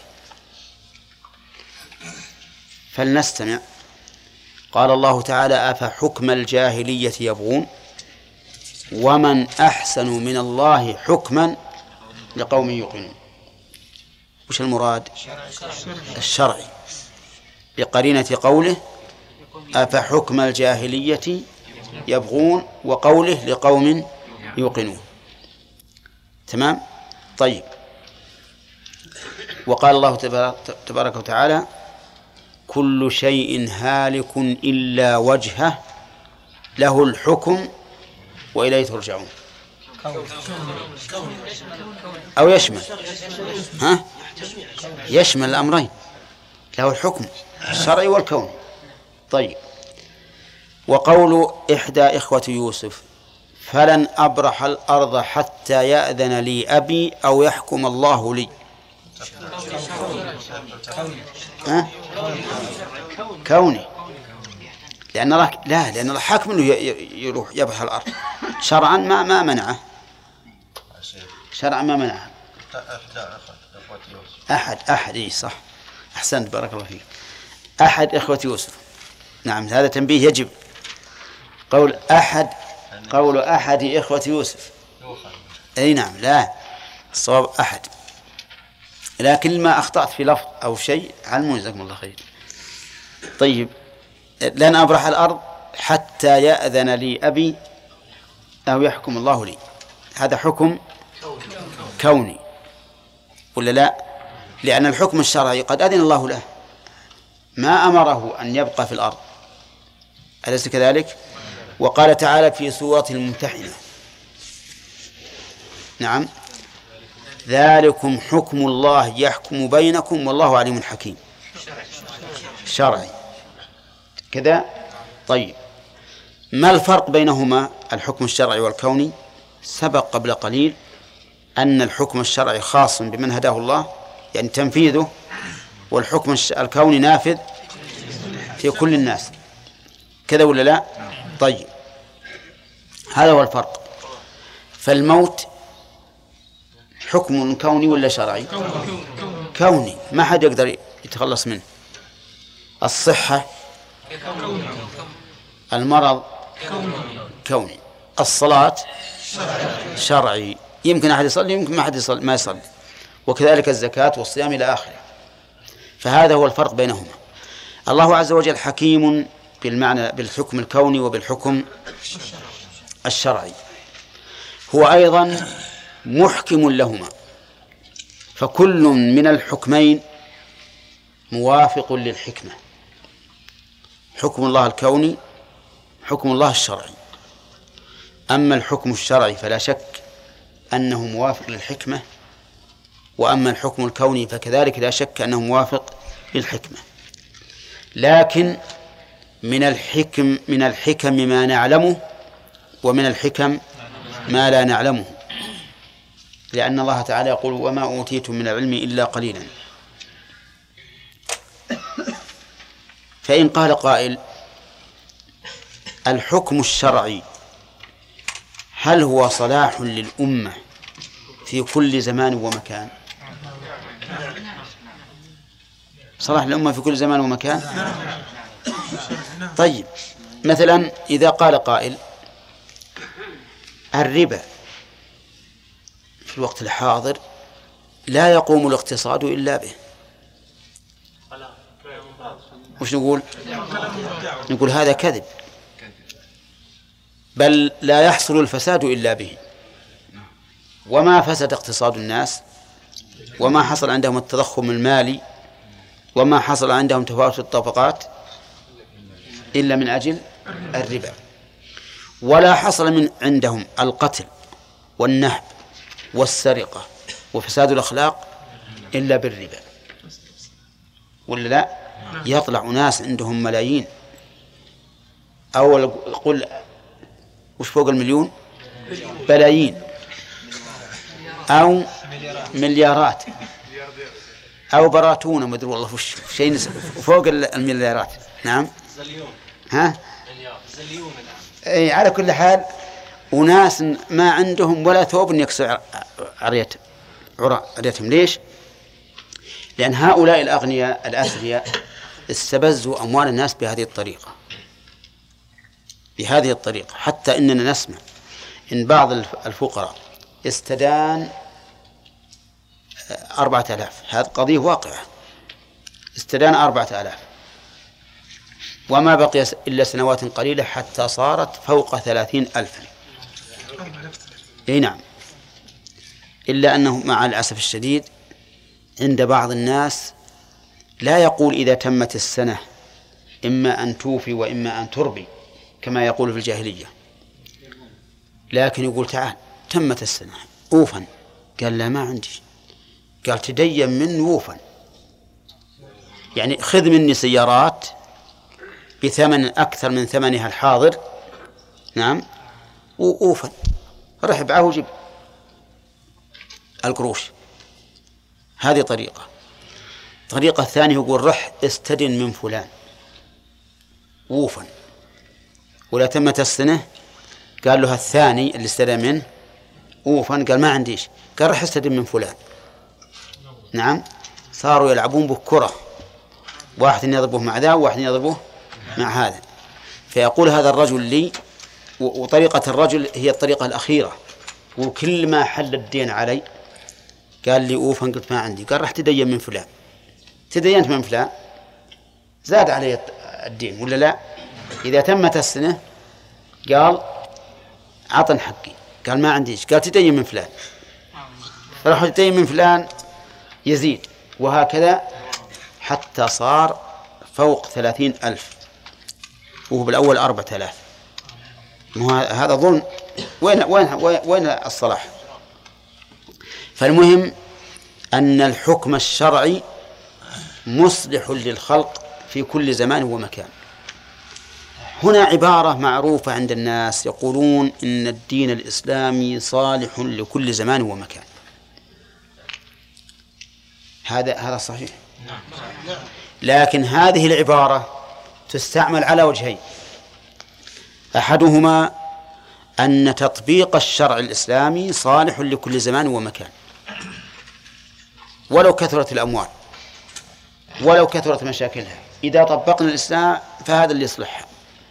فلنستمع. قال الله تعالى: أفحكم الجاهلية يبغون ومن أحسن من الله حكما لقوم يوقنون. وش المراد؟ الشرعي، بقرينة قوله أفحكم الجاهلية يبغون، وقوله لقوم يوقنون. تمام؟ طيب، وقال الله تبارك وتعالى: كل شيء هالك إلا وجهه له الحكم وإليه ترجعون. أو يشمل ها يشمل الأمرين، له الحكم الشرعي والكوني. طيب، وقول إحدى إخوة يوسف: فلن أبرح الأرض حتى يأذن لي أبي أو يحكم الله لي. ها؟ كوني، لأن الله لا لأن الله حاكم إنه يروح يبرح الأرض. شرعا ما ما منعه، شرعا ما منعه. أحد أحد إيه صح، أحسنت، بارك الله فيك. أحد إخوة يوسف، نعم، هذا تنبيه يجب. قول أحد، قول أحد إخوة يوسف، أي نعم، لا، الصواب أحد، لكن ما أخطأت في لفظ أو شيء علموا، جزاكم الله خير. طيب، لن أبرح الأرض حتى يأذن لي أبي أو يحكم الله لي، هذا حكم كوني ولا لا؟ لأن الحكم الشرعي قد أذن الله له، ما أمره أن يبقى في الأرض، أليس كذلك؟ وقال تعالى في سورة الممتحنة: نعم، ذلكم حكم الله يحكم بينكم والله عليم حكيم. شرعي كذا. طيب، ما الفرق بينهما الحكم الشرعي والكوني؟ سبق قبل قليل أن الحكم الشرعي خاص بمن هداه الله، يعني تنفيذه، والحكم الكوني نافذ في كل الناس، كذا ولا لا؟ طيب، هذا هو الفرق. فالموت حكم كوني ولا شرعي؟ كوني، ما حد يقدر يتخلص منه. الصحة، المرض كوني. الصلاة شرعي، يمكن أحد يصلي يمكن ما أحد يصلي ما يصلي، وكذلك الزكاة والصيام إلى آخره. فهذا هو الفرق بينهما. الله عز وجل حكيم بالمعنى بالحكم الكوني وبالحكم الشرعي، هو أيضا محكم لهما، فكل من الحكمين موافق للحكمة، حكم الله الكوني، حكم الله الشرعي. أما الحكم الشرعي فلا شك أنه موافق للحكمة، وأما الحكم الكوني فكذلك لا شك أنه موافق للحكمة. لكن من الحكم من الحكم ما نعلمه، ومن الحكم ما لا نعلمه، لأن الله تعالى يقول: وما أوتيتم من العلم إلا قليلا. فإن قال قائل: الحكم الشرعي هل هو صلاح للأمة في كل زمان ومكان؟ صلاح للأمة في كل زمان ومكان؟ طيب، مثلا إذا قال قائل: الربا في الوقت الحاضر لا يقوم الاقتصاد إلا به، وش نقول؟ نقول هذا كذب، بل لا يحصل الفساد إلا به. وما فسد اقتصاد الناس، وما حصل عندهم التضخم المالي، وما حصل عندهم تفاوت الطبقات إلا من أجل الربا، ولا حصل من عندهم القتل والنهب والسرقة وفساد الأخلاق إلا بالربا، ولا لا؟ يطلع ناس عندهم ملايين، أو قل وش فوق المليون؟ بلايين أو مليارات أو براتون ما أدري والله وش شيء فوق المليارات. نعم. زليون. ها؟ مليار. زليون الآن. أي على كل حال وناس ما عندهم ولا ثوب يكسر عريتهم عريتهم. ليش؟ لأن هؤلاء الأغنياء الأثرياء استبزوا أموال الناس بهذه الطريقة بهذه الطريقة حتى إننا نسمع إن بعض الفقراء استدان أربعة آلاف. هذه قضية واقعة. استدان أربعة آلاف وما بقي إلا سنوات قليلة حتى صارت فوق ثلاثين ألفا. أي نعم. إلا أنه مع الأسف الشديد عند بعض الناس لا يقول إذا تمت السنة إما أن توفي وإما أن تربي كما يقول في الجاهلية، لكن يقول تعال تمت السنة أوفا. قال لا ما عندي. قال تدين من ووفا، يعني خذ مني سيارات بثمن أكثر من ثمنها الحاضر. نعم. وأوفا رحب معه وجب القروش. هذه طريقة. طريقة الثانية يقول رح استدن من فلان ووفا، ولا تمت السنة قال له الثاني اللي استدن منه ووفا قال ما عنديش. قال رح استدن من فلان. نعم. صاروا يلعبون بكرة، واحد يضربه مع ذا وواحد يضربه مع هذا. فيقول هذا الرجل لي، وطريقة الرجل هي الطريقة الأخيرة، وكل ما حل الدين علي قال لي أوفا قلت ما عندي. قال رح تدين من فلان. تدينت من فلان زاد علي الدين ولا لا؟ إذا تمت السنة قال عطن حقي. قال ما عنديش. قال تدين من فلان. فراح تدين من فلان يزيد، وهكذا حتى صار فوق ثلاثين ألف وهو بالأول أربعة آلاف. هذا ظلم. وين وين وين الصلاح؟ فالمهم أن الحكم الشرعي مصلح للخلق في كل زمان ومكان. هنا عبارة معروفة عند الناس يقولون إن الدين الإسلامي صالح لكل زمان ومكان. هذا هذا صحيح، لكن هذه العبارة تستعمل على وجهين. أحدهما أن تطبيق الشرع الإسلامي صالح لكل زمان ومكان، ولو كثرت الأموال ولو كثرت مشاكلها، إذا طبقنا الإسلام فهذا اللي يصلحها.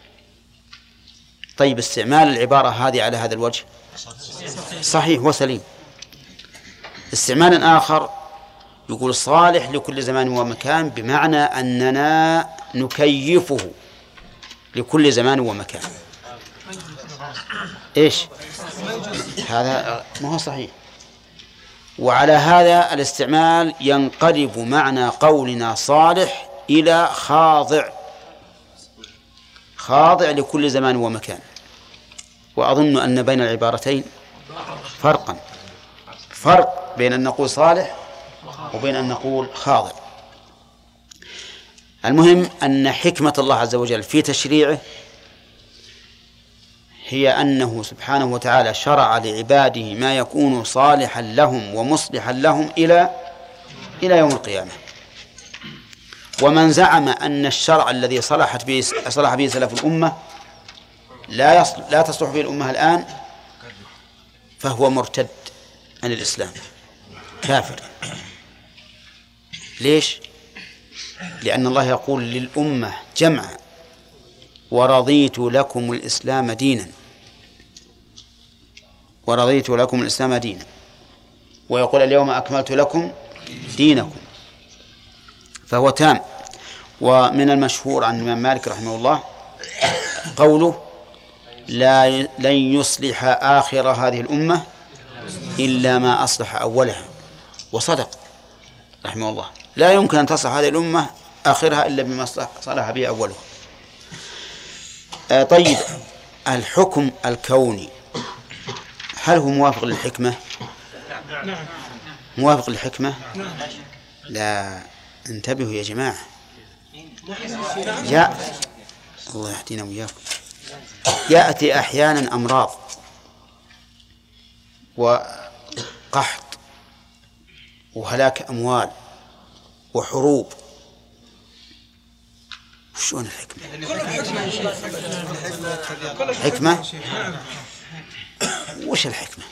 طيب استعمال العبارة هذه على هذا الوجه صحيح وسليم. استعمال آخر يقول صالح لكل زمان ومكان بمعنى أننا نكيفه لكل زمان ومكان. إيش هذا؟ ما هو صحيح. وعلى هذا الاستعمال ينقلب معنى قولنا صالح إلى خاضع، خاضع لكل زمان ومكان. وأظن أن بين العبارتين فرقا، فرق بين أن نقول صالح وبين أن نقول خاضع. المهم أن حكمة الله عز وجل في تشريعه هي أنه سبحانه وتعالى شرع لعباده ما يكون صالحا لهم ومصلحا لهم إلى إلى يوم القيامة. ومن زعم أن الشرع الذي صلحت به صلح به سلف الأمة لا يصلح لا تصلح به الأمة الآن فهو مرتد عن الإسلام كافر. ليش؟ لأن الله يقول للأمة جمعا ورضيت لكم الإسلام دينا، ورضيت لكم الإسلام دينا، ويقول اليوم أكملت لكم دينكم، فهو تام. ومن المشهور عن الإمام مالك رحمه الله قوله لا لن يصلح آخر هذه الأمة إلا ما أصلح أولها، وصدق رحمه الله. لا يمكن أن تصلح هذه الأمة آخرها إلا بما صلح به أولها. آه طيب، الحكم الكوني هل هو موافق للحكمة؟ موافق للحكمة؟ لا، انتبهوا يا جماعة. يا الله يهدينا وإياكم. يأتي أحيانا أمراض وقحط وهلاك أموال وحروب. شلون الحكمة؟ حكمة؟ وش الحكمة؟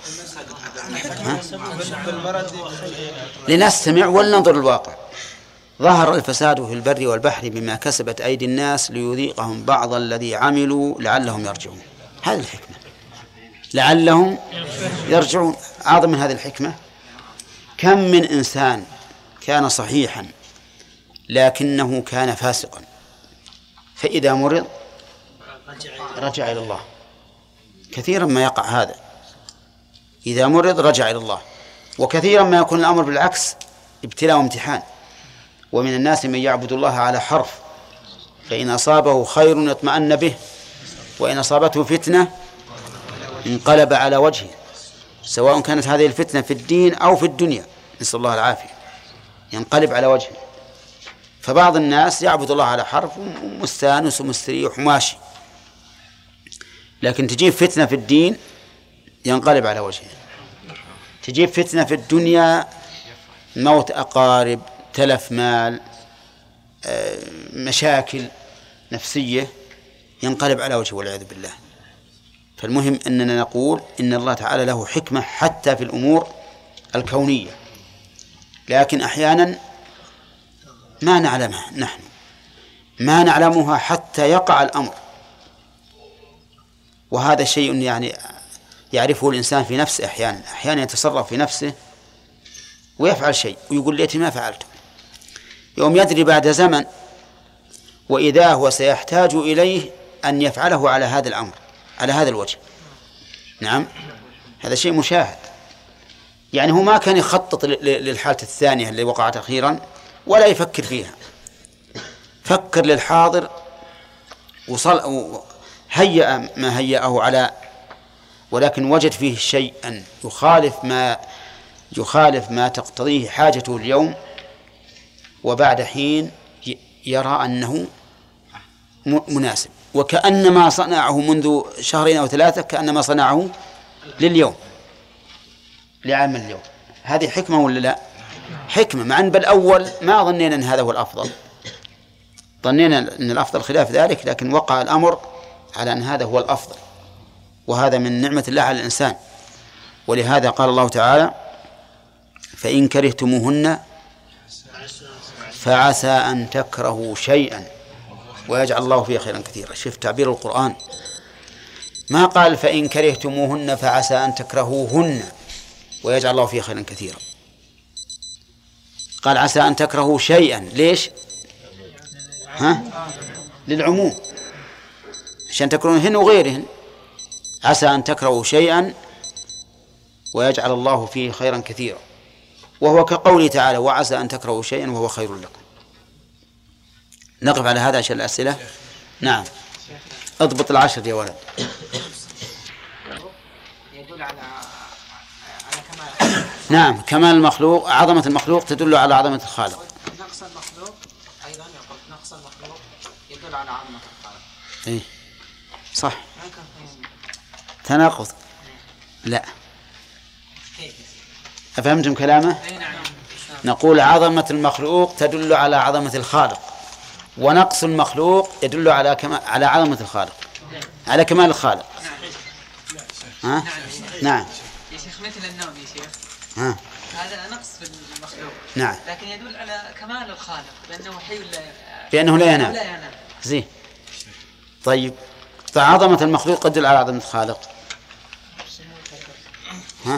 لنستمع ولننظر الواقع. ظهر الفساد في البر والبحر بما كسبت أيدي الناس ليذيقهم بعض الذي عملوا لعلهم يرجعون. هذه الحكمة، لعلهم يرجعون. أعظم من هذه الحكمة، كم من إنسان كان صحيحا لكنه كان فاسقا، فإذا مرض رجع إلى الله. كثيرا ما يقع هذا، إذا مرض رجع إلى الله. وكثيرا ما يكون الأمر بالعكس، ابتلاء وامتحان. ومن الناس من يعبد الله على حرف، فإن أصابه خير اطمأن به، وإن أصابته فتنة انقلب على وجهه، سواء كانت هذه الفتنة في الدين أو في الدنيا، نسأل الله العافية، ينقلب على وجهه. فبعض الناس يعبد الله على حرف ومستانس ومستريح وماشي، لكن تجيب فتنة في الدين ينقلب على وجهه. تجيب فتنة في الدنيا، موت أقارب، تلف مال، مشاكل نفسية، ينقلب على وجهه والعياذ بالله. فالمهم أننا نقول إن الله تعالى له حكمة حتى في الأمور الكونية، لكن أحيانا ما نعلمها، نحن ما نعلمها حتى يقع الأمر. وهذا شيء يعني يعرفه الإنسان في نفسه. أحيانا أحيانا يتصرف في نفسه ويفعل شيء ويقول ليتي ما فعلته، يوم يدري بعد زمن وإذا هو سيحتاج إليه أن يفعله على هذا الأمر، على هذا الوجه. نعم، هذا شيء مشاهد. يعني هو ما كان يخطط للحالة الثانية اللي وقعت أخيرا ولا يفكر فيها، فكر للحاضر وصل هيأ ما هيأه على، ولكن وجد فيه شيئا يخالف ما يخالف ما تقتضيه حاجته اليوم، وبعد حين يرى أنه مناسب، وكأنما صنعه منذ شهرين أو ثلاثة، كأنما صنعه لليوم، لعمل اليوم. هذه حكمة ولا لا؟ حكمة. مع أن بالأول ما ظنينا أن هذا هو الأفضل، ظنينا أن الأفضل خلاف ذلك، لكن وقع الأمر على أن هذا هو الأفضل، وهذا من نعمة الله على الإنسان. ولهذا قال الله تعالى: فإن كرهتموهن فعسى أن تكرهوا شيئا ويجعل الله فيه خيرا كثيرا. شوف تعبير القرآن، ما قال فإن كرهتموهن فعسى أن تكرهوهن ويجعل الله فيه خيرا كثيرا، قال عسى أن تكرهوا شيئا. ليش؟ ها؟ للعموم، عشان تكرهوهن وغيرهن. عسى أن تكرهوا شيئا ويجعل الله فيه خيرا كثيرا، وهو كقوله تعالى: وعسى أن تكرهوا شيئا وهو خير لكم. نقف على هذا عشان الأسئلة. نعم، اضبط العشر يا ولد. يدل على على كمال. نعم، كمال المخلوق، عظمة المخلوق تدل على عظمة الخالق. نقص المخلوق أيضا يقول نقص المخلوق يدل على عظمة الخالق. إيه صح. تناقض؟ لا. أفهمتم كلامه؟ نقول عظمة المخلوق تدل على عظمة الخالق، ونقص المخلوق يدل على كما على عظمة الخالق، على كمال الخالق. ها؟ نعم يا شيخ، مثل النوم يا شيخ، ها؟ هذا نقص في المخلوق، نعم، لكن يدل على كمال الخالق بأنه حي لا بأنه لا ينام. لا ينام. زين. طيب، فعظمة المخلوق تدل على عظمة الخالق. ها؟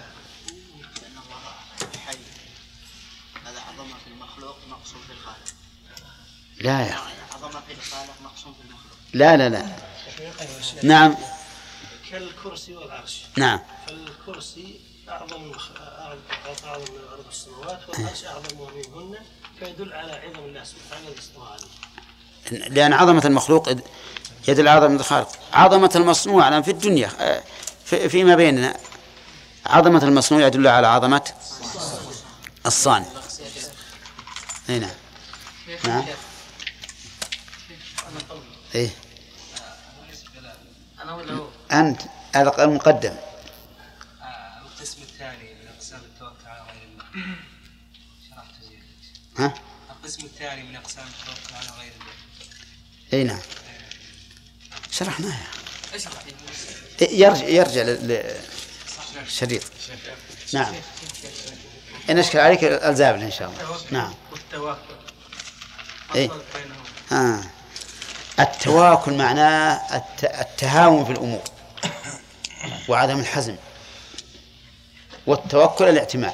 هذا عظمة في المخلوق نقص في الخالق. لا يا أخي، عظمة في الخالق نقص في المخلوق. لا لا لا. نعم كالكرسي والعرش. نعم. فالكرسي أعظم أعظم من أرض السماوات، والعرش أعظم منهن، فيدل على عظم الله سبحانه والاستواء عليه. لأن عظمة المخلوق يدل على عظمة الخالق. عظمة المصنوع الآن في الدنيا في فيما بيننا، عظمة المصنوع يدل على عظمة الصانع. هنا نعم. ايه أنا ولا هو؟ أنت المقدم. آه القسم الثاني من أقسام التوكل على غير الله شرحت زين. ها؟ القسم الثاني من أقسام التوكل على غير الله. أي نعم. شرحناها. إيش راح يرجع يرجع للشريط. نعم. إن أشكل عليك الزابل إن شاء الله. نعم. والتوكل. إيه. آه. التواكل معناه الت... التهاون في الأمور وعدم الحزم، والتوكل الاعتماد.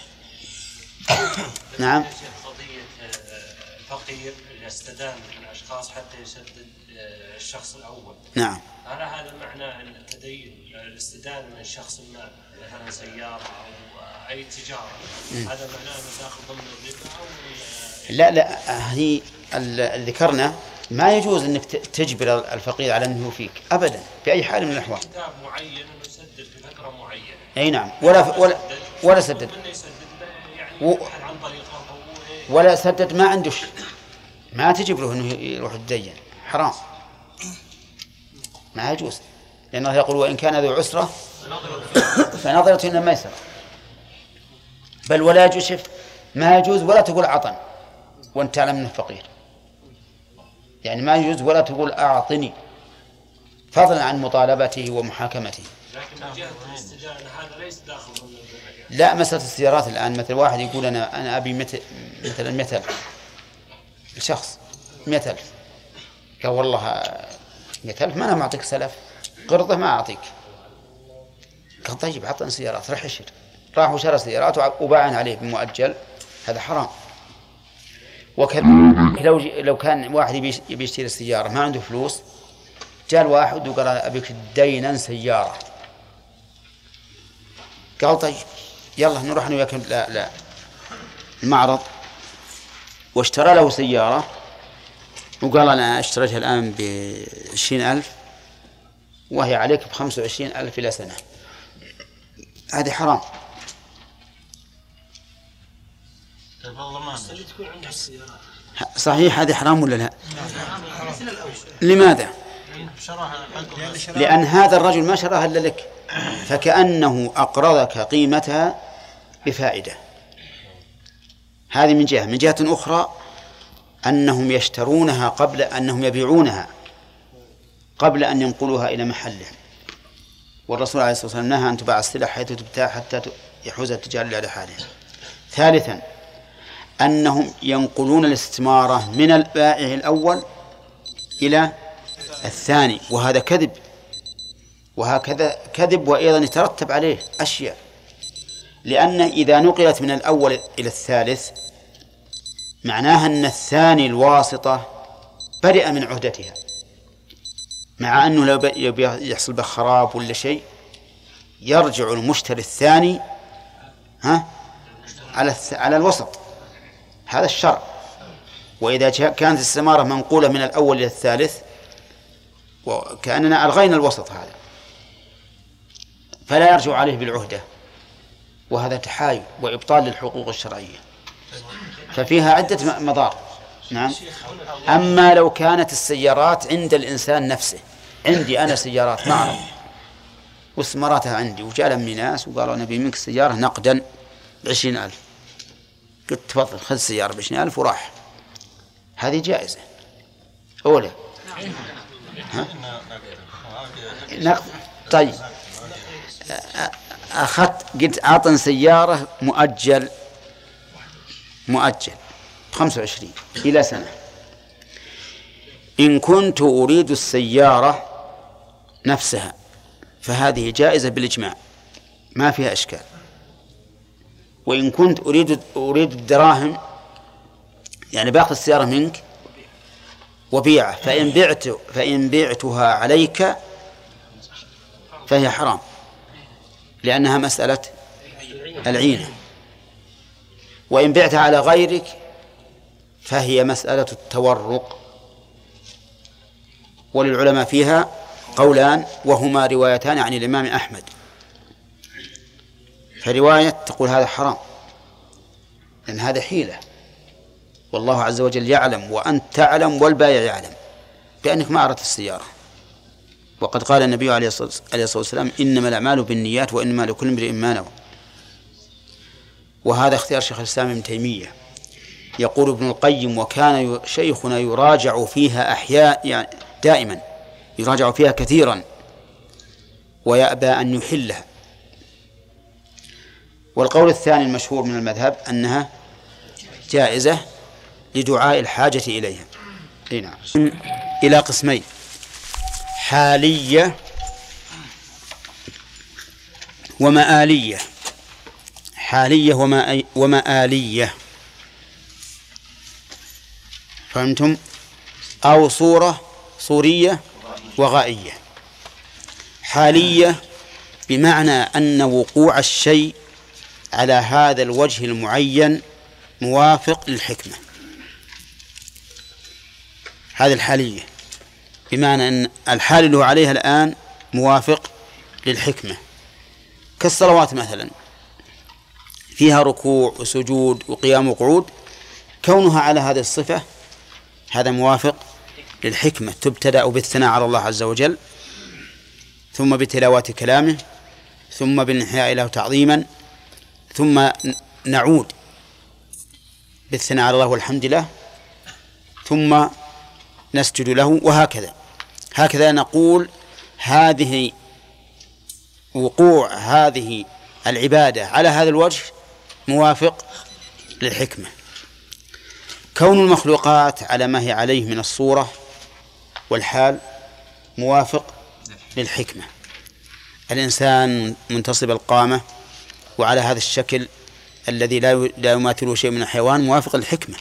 نعم. قضية الفقير اللي استدان من الأشخاص حتى يسدد الشخص الأول. نعم. هل هذا معنى التدين الاستدان من الشخص ما مثلا سيارة أو أي تجارة، هذا معناه أنه داخل ضمن الربا أو لا لا هي اللي ذكرنا ما يجوز انك تجبر الفقير على انه فيك ابدا باي حال من الاحوال. كتاب معين انه يسدد في فتره معينه. اي نعم. ولا ولا ولا سدد يعني عن طريقه ولا سدد ما عنده شيء، ما تجبره انه يروح يتدين، حرام، ما يجوز، لانه يقول وان كان ذو عسره فنظرة الى ميسره. بل ولا يجوز، شف ما يجوز ولا تقول عطن وانت تعلم انه فقير، يعني ما يجوز ولا تقول أعطني، فضلا عن مطالبته ومحاكمته. لكن من جهة الاستدانة هذا ليس داخل ضمن الربا. لا، مسألة السيارات الآن مثل واحد يقول أنا أنا أبي مثل مثلا مئة ألف، شخص مئة ألف قال والله مئة ألف ما أنا معطيك سلف، قرضه ما أعطيك. قال طيب عطنا سيارات، راح يشتري، راح وشرى سيارات وباعن عليه بمؤجل، هذا حرام. وكذلك لو لو كان واحد يبي يشتري السيارة ما عنده فلوس، جاء الواحد وقال أبيك دينا سيارة، قال طيب يلا نروح أنا وياك لا لا المعرض، واشترى له سيارة وقال أنا اشتريتها الآن بعشرين ألف وهي عليك بخمسة وعشرين ألف إلى سنة، هذه حرام. اللي تكون عنده السيارات صحيح هذه حرام ولا لا؟ لماذا؟ لأن هذا الرجل ما شراها إلا لك، فكأنه أقرضك قيمتها بفائدة. هذه من جهة. من جهة أخرى أنهم يشترونها قبل أنهم يبيعونها قبل أن ينقلوها إلى محلهم، والرسول عليه الصلاة والسلام نهى أن تباع السلع حيث تبتاع حتى يحوز التجار إلى حالها. ثالثا أنهم ينقلون الاستمارة من البائع الأول إلى الثاني، وهذا كذب، وهكذا كذب، وأيضا يترتب عليه أشياء، لأن إذا نقلت من الأول إلى الثالث معناها أن الثاني الواسطة برئ من عهدتها، مع أنه لو يحصل به خراب ولا شيء يرجع المشتري الثاني ها على على الوسط، هذا الشرع. وإذا كانت السمارة منقولة من الأول إلى الثالث وكأننا ألغينا الوسط هذا، فلا يرجع عليه بالعهدة، وهذا تحايل وإبطال للحقوق الشرعية، ففيها عدة مضار. نعم. أما لو كانت السيارات عند الإنسان نفسه، عندي أنا سيارات معرض واستماراتها عندي، وجاء لهم ناس وقالوا نبي منك سيارة نقدا بعشرين ألف، قلت تفضل خذ سيارة بعشرين ألف وراح، هذه جائزة أولى. نقد. طيب أخذت قلت أعطن سيارة مؤجل مؤجل خمسة وعشرين إلى سنة، إن كنت أريد السيارة نفسها فهذه جائزة بالإجماع ما فيها إشكال، وإن كنت أريد أريد الدراهم يعني باخذ السيارة منك وبيعه، فإن بعت فإن بعتها عليك فهي حرام، لأنها مسألة العينة، وإن بعتها على غيرك فهي مسألة التورق، وللعلماء فيها قولان وهما روايتان عن الإمام أحمد. فرواية تقول هذا حرام لأن هذا حيلة، والله عز وجل يعلم وأنت تعلم والبائع يعلم بأنك ما أردت السيارة، وقد قال النبي عليه الصلاة والسلام إنما الأعمال بالنيات وإنما لكل امرئ ما نوى. وهذا اختيار شيخ الإسلام ابن تيمية. يقول ابن القيم وكان شيخنا يراجع فيها أحياء يعني دائما يراجع فيها كثيرا ويأبى أن يحلها. والقول الثاني المشهور من المذهب أنها جائزة لدعاء الحاجة إليها. نعم. إلى قسمين: حالية ومآلية. حالية ومآلية، فهمتم؟ أو صورة صورية وغائية. حالية بمعنى أن وقوع الشيء على هذا الوجه المعين موافق للحكمة، هذه الحالية، بمعنى أن الحال اللي هو عليها الآن موافق للحكمة، كالصلوات مثلا فيها ركوع وسجود وقيام وقعود، كونها على هذه الصفة هذا موافق للحكمة. تبتدأ بالثناء على الله عز وجل، ثم بتلاوة كلامه، ثم بالانحياء له تعظيما، ثم نعود بالثناء على الله والحمد لله، ثم نسجد له، وهكذا. هكذا نقول هذه وقوع هذه العبادة على هذا الوجه موافق للحكمة. كون المخلوقات على ما هي عليه من الصورة والحال موافق للحكمة. الإنسان منتصب القامة وعلى هذا الشكل الذي لا يماثله شيء من الحيوان موافق للحكمة.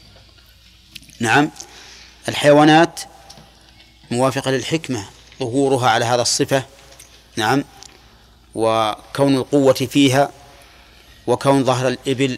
نعم، الحيوانات موافقة للحكمة، ظهورها على هذا الصفة. نعم، وكون القوة فيها، وكون ظهر الإبل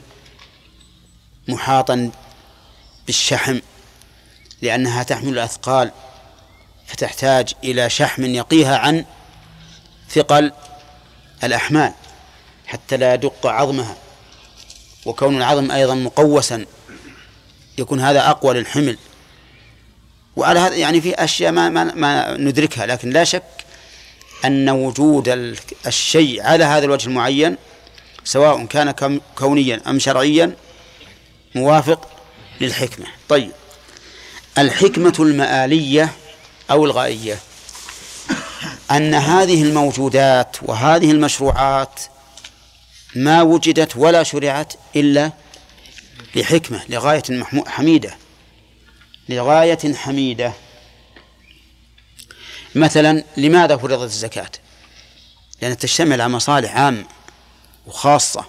محاطا بالشحم لأنها تحمل الأثقال فتحتاج إلى شحم يقيها عن ثقل الأحمال حتى لا يدق عظمها، وكون العظم أيضا مقوسا يكون هذا أقوى للحمل. وعلى هذا يعني في أشياء ما, ما, ما ندركها، لكن لا شك أن وجود الشيء على هذا الوجه المعين سواء كان كونيا أم شرعيا موافق للحكمة. طيب، الحكمة المآلية أو الغائية أن هذه الموجودات وهذه المشروعات ما وجدت ولا شرعت إلا لحكمة، لغاية حميدة، لغاية حميدة. مثلا لماذا فرضت الزكاة؟ لأنها تشتمل على مصالح عامة وخاصة،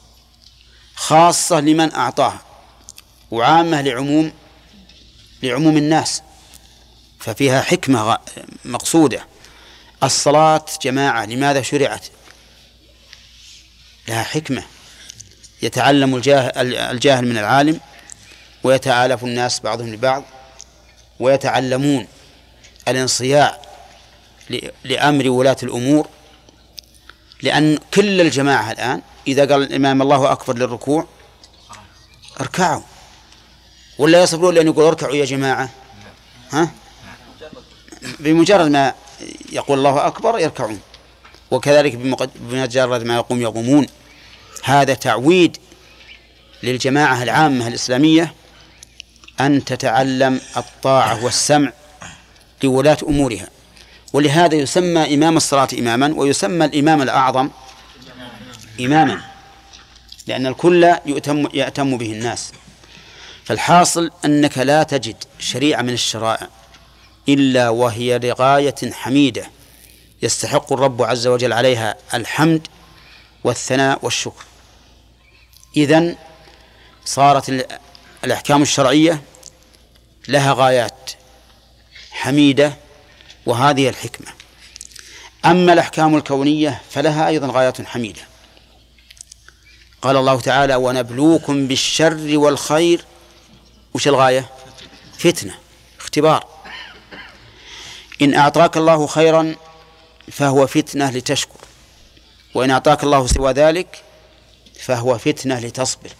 خاصة لمن أعطاها وعامة لعموم لعموم الناس، ففيها حكمة مقصودة. الصلاة جماعة لماذا شرعت؟ لها حكمة، يتعلم الجاهل من العالم، ويتآلف الناس بعضهم لبعض، ويتعلمون الانصياع لأمر ولاة الأمور. لأن كل الجماعة الآن إذا قال الإمام الله أكبر للركوع اركعوا، ولا يصبرون لأن يقول اركعوا يا جماعة، ها؟ بمجرد ما يقول الله أكبر يركعون، وكذلك بمجرد ما يقوم يقومون. هذا تعويد للجماعة العامة الإسلامية أن تتعلم الطاعة والسمع لولاة أمورها. ولهذا يسمى إمام الصلاة إماما، ويسمى الإمام الأعظم إماما، لأن الكل يؤتم, يأتم به الناس. فالحاصل أنك لا تجد شريعة من الشرائع إلا وهي لغاية حميدة يستحق الرب عز وجل عليها الحمد والثناء والشكر. إذن صارت الأحكام الشرعية لها غايات حميدة، وهذه الحكمة. أما الأحكام الكونية فلها أيضا غايات حميدة. قال الله تعالى ونبلوكم بالشر والخير، وش الغاية؟ فتنة، اختبار. إن أعطاك الله خيرا فهو فتنة لتشكر، وإن أعطاك الله سوى ذلك فهو فتنة لتصبر.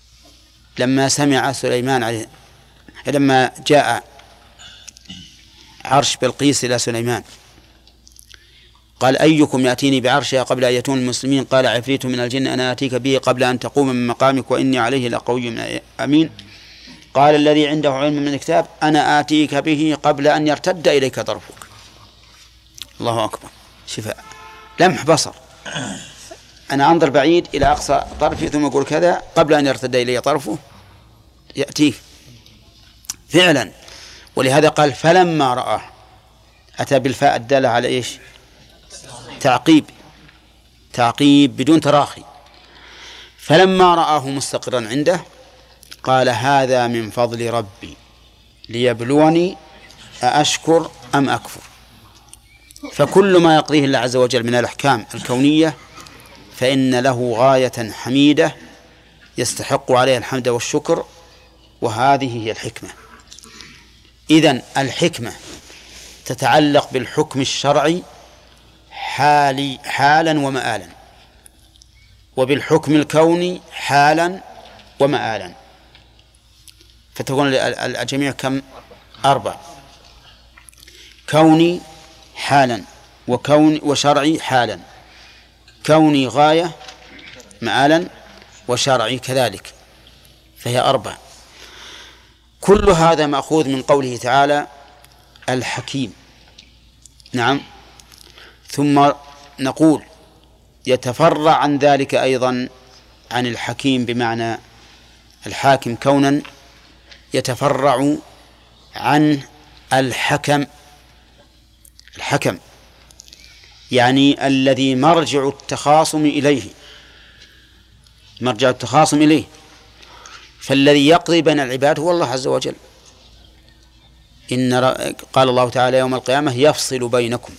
لما سمع سليمان عليه لما جاء عرش بلقيس إلى سليمان. قال أيكم يأتيني بعرشها قبل أن يأتون المسلمين؟ قال عفريت من الجن أنا آتيك به قبل أن تقوم من مقامك وإني عليه لقوي أمين. قال الذي عنده علم من الكتاب أنا آتيك به قبل أن يرتد إليك طرفك. الله أكبر، شفاء لمح بصر. أنا أنظر بعيد إلى أقصى طرفي ثم أقول كذا قبل أن يرتد إلي طرفه يأتيه فعلا. ولهذا قال فلما رآه، أتى بالفاء الدالة على إيش؟ تعقيب، تعقيب بدون تراخي. فلما رآه مستقرا عنده قال هذا من فضل ربي ليبلوني أأشكر أم أكفر. فكل ما يقضيه الله عز وجل من الأحكام الكونية فإن له غاية حميدة يستحق عليها الحمد والشكر، وهذه هي الحكمة. إذن الحكمة تتعلق بالحكم الشرعي حالي حالا ومآلا، وبالحكم الكوني حالا ومآلا، فتكون الجميع كم؟ أربع: كوني حالا، وكوني وشرعي حالا، كوني غاية مآلا، وشرعي كذلك، فهي أربع. كل هذا مأخوذ من قوله تعالى الحكيم. نعم. ثم نقول يتفرع عن ذلك أيضا عن الحكيم بمعنى الحاكم كونا، يتفرع عن الحكم. الحكم يعني الذي مرجع التخاصم إليه، مرجع التخاصم إليه. فالذي يقضي بين العباد هو الله عز وجل. إن قال الله تعالى يوم القيامة يفصل بينكم،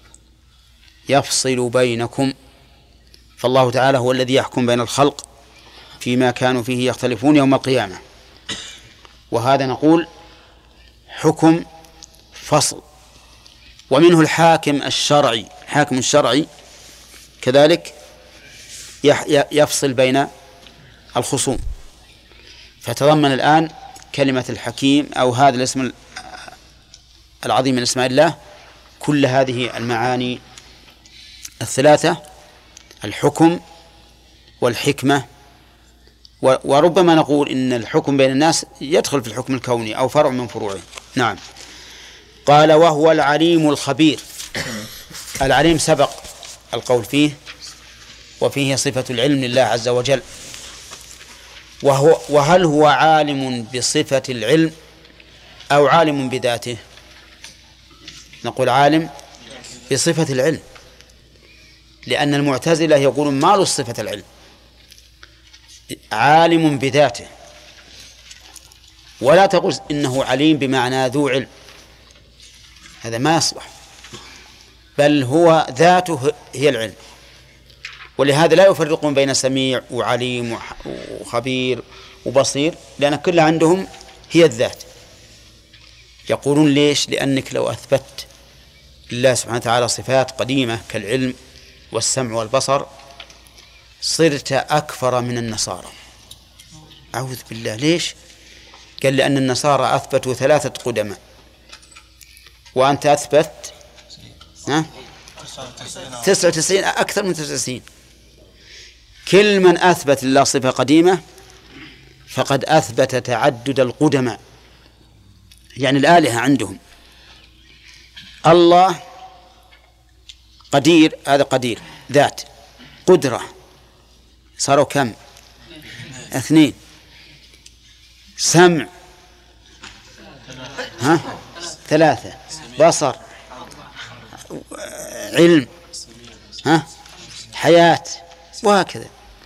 يفصل بينكم. فالله تعالى هو الذي يحكم بين الخلق فيما كانوا فيه يختلفون يوم القيامة. وهذا نقول حكم فصل. ومنه الحاكم الشرعي، الحاكم الشرعي كذلك يفصل بين الخصوم. فتضمن الآن كلمة الحكيم أو هذا الاسم العظيم من اسماء الله كل هذه المعاني الثلاثة: الحكم والحكمة. وربما نقول إن الحكم بين الناس يدخل في الحكم الكوني أو فرع من فروعه. نعم. قال وهو العليم الخبير. العليم سبق القول فيه، وفيه صفة العلم لله عز وجل. وهو وهل هو عالم بصفة العلم أو عالم بذاته؟ نقول عالم بصفة العلم، لأن المعتزلة يقولون ما له صفة العلم، عالم بذاته. ولا تقول إنه عليم بمعنى ذو علم، هذا ما يصلح، بل هو ذاته هي العلم. ولهذا لا يفرقون بين سميع وعليم وخبير وبصير، لأن كل عندهم هي الذات. يقولون ليش؟ لأنك لو أثبت لله سبحانه وتعالى صفات قديمة كالعلم والسمع والبصر صرت أكفر من النصارى. أعوذ بالله. ليش؟ قال لأن النصارى أثبتوا ثلاثة قدماء وأنت أثبت تسعة وتسعين، أكثر من تسعة وتسعين. كل من أثبت لله صفة قديمة فقد أثبت تعدد القدماء، يعني الآلهة عندهم. الله قدير، هذا قدير ذات، قدرة صاروا كم؟ اثنين. سمع ها ثلاثة. بصر، علم، ها حياة، وهكذا.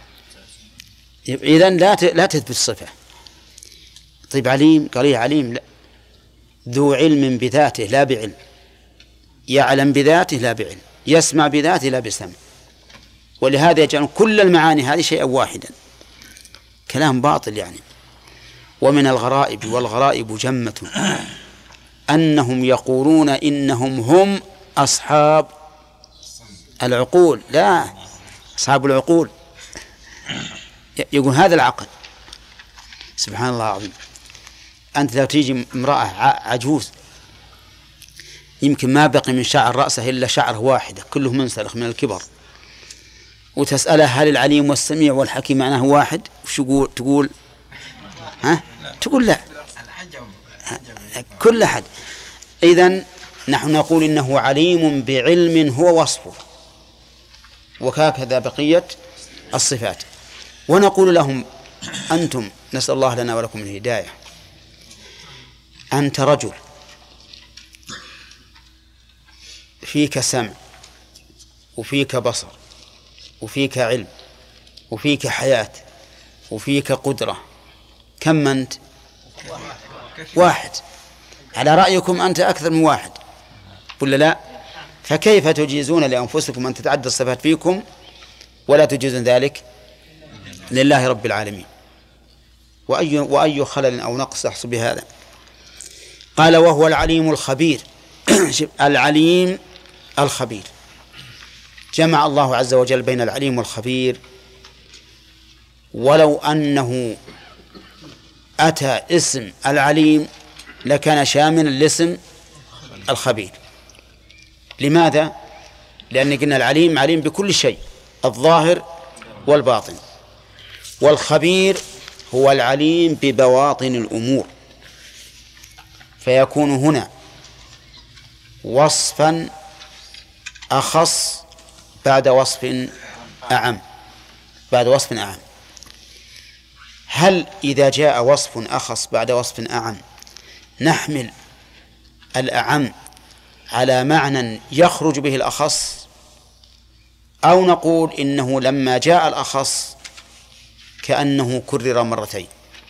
إذن لا لا تثبت الصفة. طيب عليم، قال عليم لا، ذو علم بذاته لا بعلم، يعلم بذاته لا بعلم، يسمع بذاته لا بسمع. ولهذا يجعل كل المعاني هذه شيئا واحدا. كلام باطل يعني. ومن الغرائب، والغرائب جمة، أنهم يقولون إنهم هم أصحاب العقول. لا، أصحاب العقول يقول هذا العقل. سبحان الله العظيم. أنت لو تيجي امرأة عجوز يمكن ما بقي من شعر رأسه إلا شعره واحدة كله منسلخ من الكبر، وتسأله هل العليم والسميع والحكيم معناه واحد؟ وش يقول؟ تقول ها؟ تقول لا، كل أحد. إذن نحن نقول إنه عليم بعلم هو وصفه، وهكذا بقية الصفات. ونقول لهم أنتم، نسأل الله لنا ولكم الهداية، أنت رجل فيك سمع وفيك بصر وفيك علم وفيك حياة وفيك قدرة، كم أنت؟ واحد. على رأيكم أنت أكثر من واحد ولا لا؟ فكيف تجيزون لأنفسكم أن تتعدى الصفات فيكم ولا تجيزون ذلك لله رب العالمين؟ وأي, وأي خلل أو نقص يحصل بهذا؟ قال وهو العليم الخبير. العليم الخبير، جمع الله عز وجل بين العليم والخبير، ولو أنه أتى اسم العليم لكان شاملا لاسم الخبير. لماذا؟ لأن قلنا العليم عليم بكل شيء، الظاهر والباطن، والخبير هو العليم ببواطن الأمور، فيكون هنا وصفا أخص بعد وصف أعم بعد وصف أعم. هل إذا جاء وصف أخص بعد وصف أعم نحمل الأعم على معنى يخرج به الأخص، أو نقول إنه لما جاء الأخص كأنه كرر مرتين؟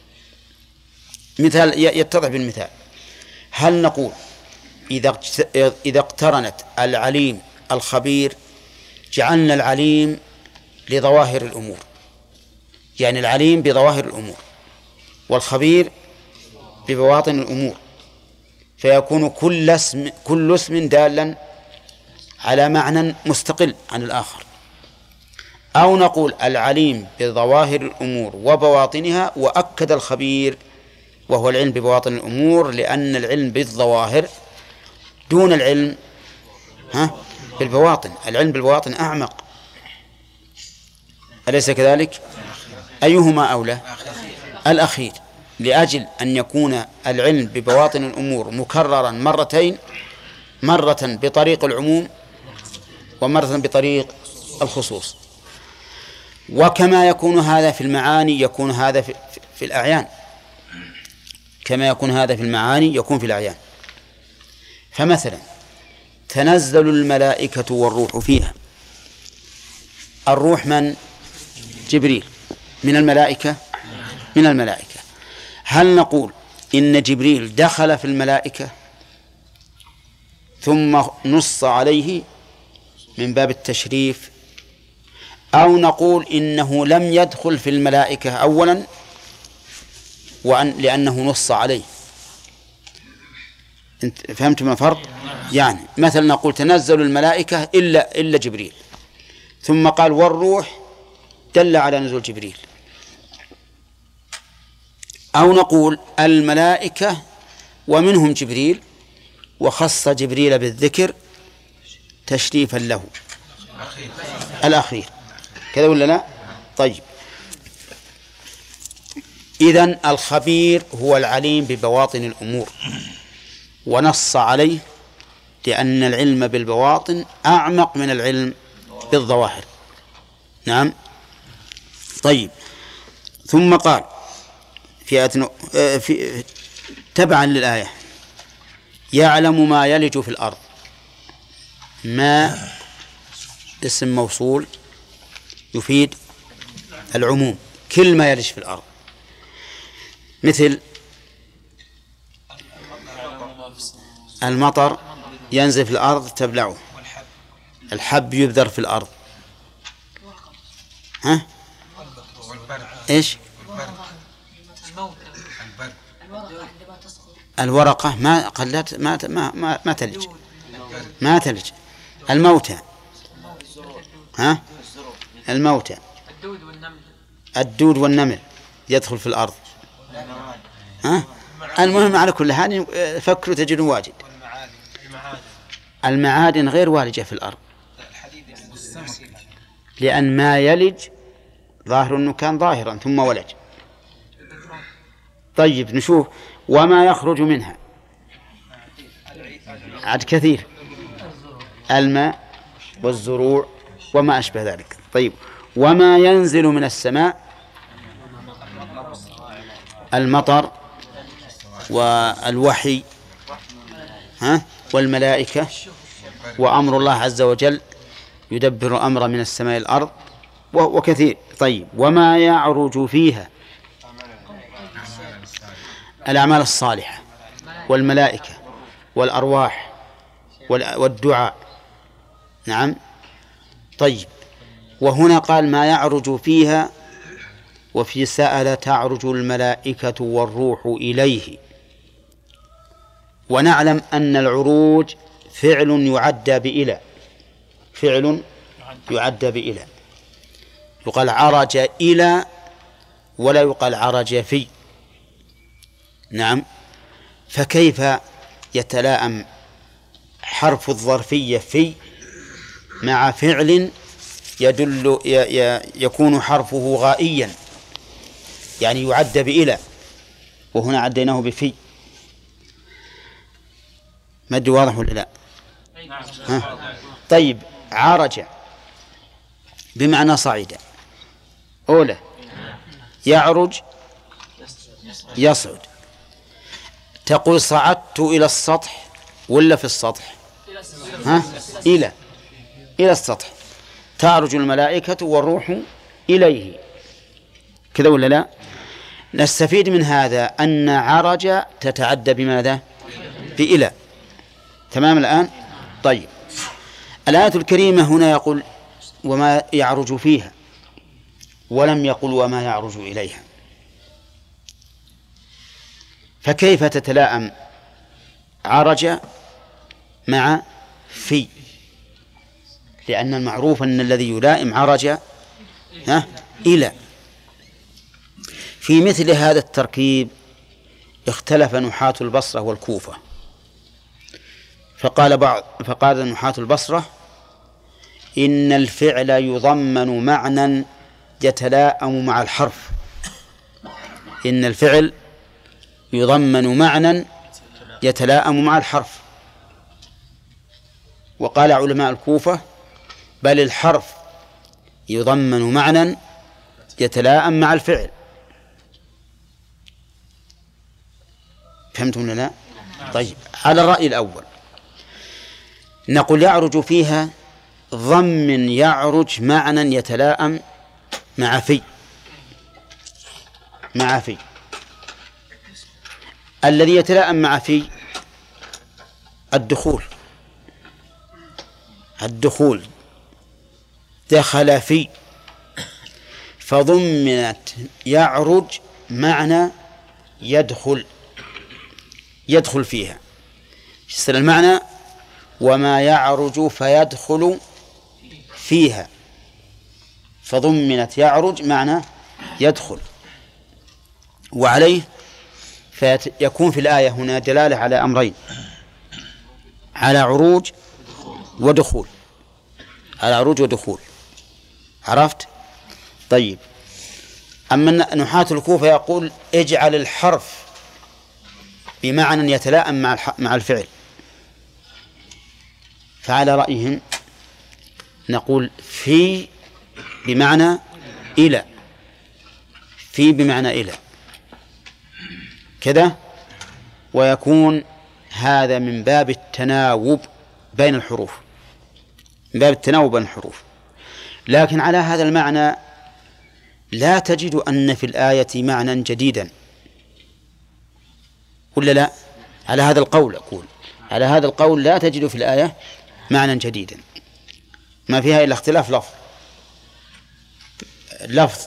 مثال يتضح بالمثال. هل نقول إذا إذا اقترنت العليم الخبير جعلنا العليم لظواهر الأمور، يعني العليم بظواهر الأمور والخبير ببواطن الأمور، فيكون كل اسم كل اسم دالا على معنى مستقل عن الآخر؟ أو نقول العليم بظواهر الأمور وبواطنها، وأكد الخبير وهو العلم ببواطن الأمور، لأن العلم بالظواهر دون العلم ها بالبواطن، العلم بالبواطن أعمق، أليس كذلك؟ أيهما أولى؟ الأخير، لأجل أن يكون العلم ببواطن الأمور مكررا مرتين، مرة بطريق العموم ومرة بطريق الخصوص. وكما يكون هذا في المعاني يكون هذا في, في الأعيان، كما يكون هذا في المعاني يكون في الأعيان. فمثلا تنزل الملائكة والروح فيها، الروح من؟ جبريل، من الملائكة من الملائكة. هل نقول إن جبريل دخل في الملائكة ثم نص عليه من باب التشريف، أو نقول إنه لم يدخل في الملائكة أولا وأن لأنه نص عليه؟ انت فهمتم الفرق؟ يعني مثلا نقول تنزل الملائكة إلا إلا جبريل، ثم قال والروح دل على نزول جبريل. أو نقول الملائكة ومنهم جبريل، وخص جبريل بالذكر تشريفا له الأخير، كذا ولا لا؟ طيب، إذن الخبير هو العليم ببواطن الأمور، ونص عليه لأن العلم بالبواطن أعمق من العلم بالظواهر. نعم. طيب، ثم قال في, أتنو في تبعا للآية يعلم ما يلج في الأرض. ما اسم موصول يفيد العموم، كل ما يلج في الأرض، مثل المطر ينزل في الأرض تبلعه، الحب يبذر في الأرض، ها إيش؟ الورقة ما قلت ما ما ما, ما تلج ما تلج الموتى، ها الموتى، الدود والنمل الدود والنمل يدخل في الأرض، ها المهم على كل حال فكروا تجدون واجد. المعادن غير والجة في الأرض، الحديد يعني لأن ما يلج ظاهر أنه كان ظاهرا ثم ولج. طيب نشوف وما يخرج منها عاد كثير، الماء والزروع وما أشبه ذلك. طيب وما ينزل من السماء، المطر والوحي ها والملائكة وأمر الله عز وجل يدبر أمر من السماء الأرض وكثير. طيب وما يعرج فيها، الأعمال الصالحة والملائكة والأرواح والدعاء. نعم. طيب وهنا قال ما يعرج فيها، وفي سأل تعرج الملائكة والروح إليه. ونعلم أن العروج فعل يعدى بإلى، فعل يعدى بإلى، يقال عرج إلى ولا يقال عرج في. نعم. فكيف يتلائم حرف الظرفية في مع فعل يدل يكون حرفه غائيا، يعني يعد بإلى، وهنا عديناه بفي. ما أدري واضح ولا لا؟ ها؟ طيب عرج بمعنى صعد، أولى يعرج يصعد. تقول صعدت إلى السطح ولا في السطح؟ ها؟ إلى إلى السطح. تعرج الملائكة والروح إليه، كذا ولا لا؟ نستفيد من هذا أن عرج تتعدى بماذا؟ بإلى. تمام الآن؟ طيب الآية الكريمة هنا يقول وما يعرج فيها، ولم يقل وما يعرج إليها، فكيف تتلائم عرج مع في؟ لأن المعروف أن الذي يلائم عرج ها إلى. في مثل هذا التركيب اختلف نحاة البصرة والكوفة، فقال بعض فقال نحاة البصرة إن الفعل يضمن معنى يتلائم مع الحرف، إن الفعل يضمن معنى يتلائم مع الحرف. وقال علماء الكوفة بل الحرف يضمن معنى يتلائم مع الفعل. فهمتم ولا لا؟ طيب على الرأي الأول نقول يعرج فيها ضمن يعرج معنى يتلائم مع في، مع في. الذي يتلائم مع في الدخول، الدخول دخل في، فضمنت يعرج معنى يدخل، يدخل فيها. يصير المعنى وما يعرج فيدخل فيها، فضمنت يعرج معنى يدخل. وعليه فيكون في الآية هنا دلالة على أمرين، على عروج ودخول، على عروج ودخول. عرفت؟ طيب أما نحاة الكوفة يقول اجعل الحرف بمعنى يتلائم مع مع الفعل، فعلى رأيهم نقول في بمعنى إلى، في بمعنى إلى كذا، ويكون هذا من باب التناوب بين الحروف، من باب التناوب بين الحروف. لكن على هذا المعنى لا تجد أن في الآية معنى جديدا، ولا لا؟ على هذا القول أقول، على هذا القول لا تجد في الآية معنى جديدا، ما فيها إلا اختلاف لفظ، لفظ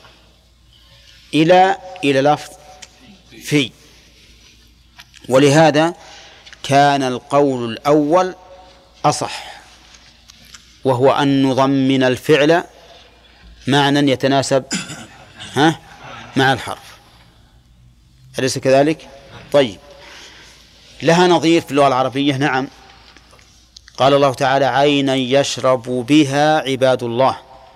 إلى إلى لفظ في. ولهذا كان القول الأول أصح، وهو أن نضمن الفعل معنى يتناسب ها مع الحرف، أليس كذلك؟ طيب لها نظير في اللغة العربية، نعم، قال الله تعالى عينا يشرب بها عباد الله،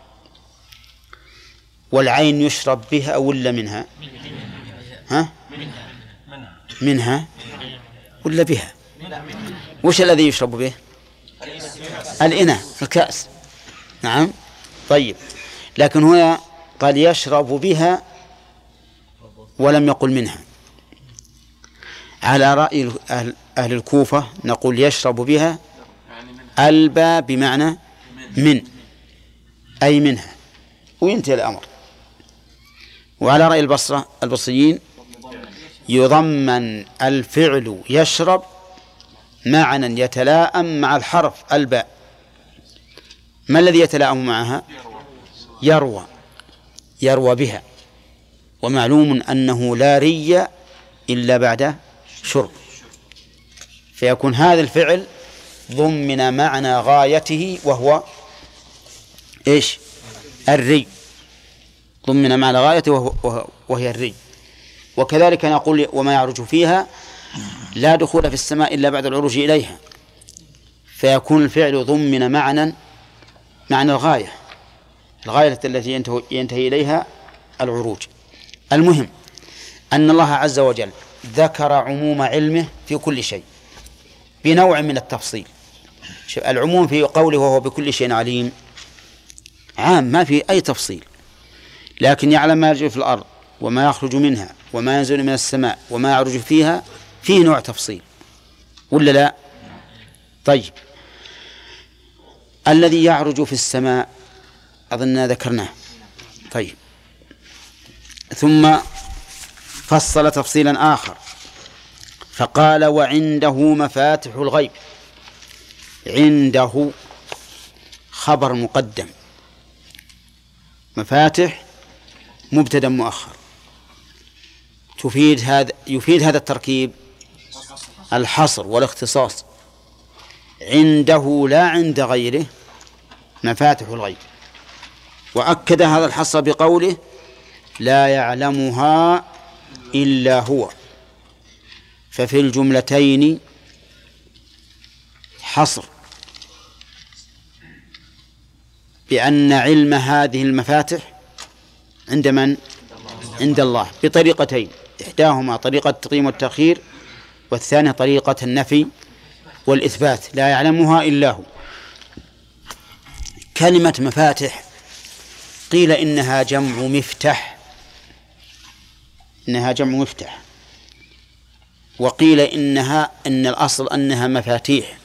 والعين يشرب بها ولا منها؟ ها؟ منها ولا بها؟ وش الذي يشرب به؟ الإناء، الكأس. نعم. طيب، لكن هنا قال يشرب بها ولم يقل منها. على رأي أهل, أهل الكوفة نقول يشرب بها البا بمعنى من، أي منها، وينتهي الأمر. وعلى رأي البصرة البصريين يضمن الفعل يشرب معنى يتلاءم مع الحرف الباء. ما الذي يتلاءم معها؟ يروى، يروى بها، ومعلوم أنه لا ري إلا بعد شرب، فيكون هذا الفعل ضمن معنى غايته وهو إيش؟ الري، ضمن معنى غايته وهو وهي الري. وكذلك نقول وما يعرج فيها لا دخول في السماء إلا بعد العروج إليها، فيكون الفعل ضمن معنى معنى الغاية، الغاية التي ينتهي إليها العروج. المهم أن الله عز وجل ذكر عموم علمه في كل شيء بنوع من التفصيل. العموم في قوله وهو بكل شيء عليم عام، ما في أي تفصيل، لكن يعلم ما يجري في الأرض وما يخرج منها وما ينزل من السماء وما يعرج فيها، فيه نوع تفصيل ولا لا؟ طيب، الذي يعرج في السماء أظننا ذكرناه. طيب، ثم فصل تفصيلا آخر فقال وعنده مفاتح الغيب. عنده خبر مقدم، مفاتح مبتدأ مؤخر. تفيد هذا يفيد هذا التركيب الحصر والاختصاص. عنده لا عند غيره مفاتح الغيب، وأكد هذا الحصر بقوله لا يعلمها إلا هو. ففي الجملتين حصر بأن علم هذه المفاتح عند من؟ عند الله، بطريقتين، إحداهما طريقة التقديم والتأخير، والثانية طريقة النفي والإثبات. لا يعلمها إلا هو. كلمة مفاتح قيل إنها جمع مفتاح، إنها جمع مفتاح، وقيل إنها إن الأصل أنها مفاتيح،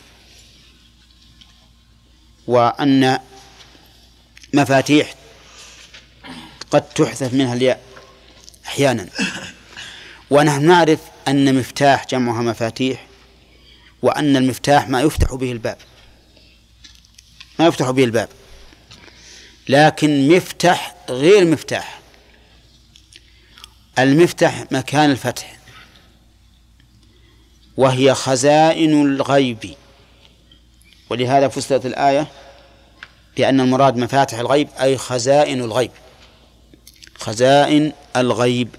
وأن مفاتيح قد تحذف منها الياء أحيانا. ونحن نعرف أن مفتاح جمعها مفاتيح، وأن المفتاح ما يفتح به الباب، ما يفتح به الباب، لكن مفتاح غير مفتاح. المفتاح مكان الفتح، وهي خزائن الغيب، ولهذا فسرت الآية بأن المراد مفاتح الغيب أي خزائن الغيب، خزائن الغيب.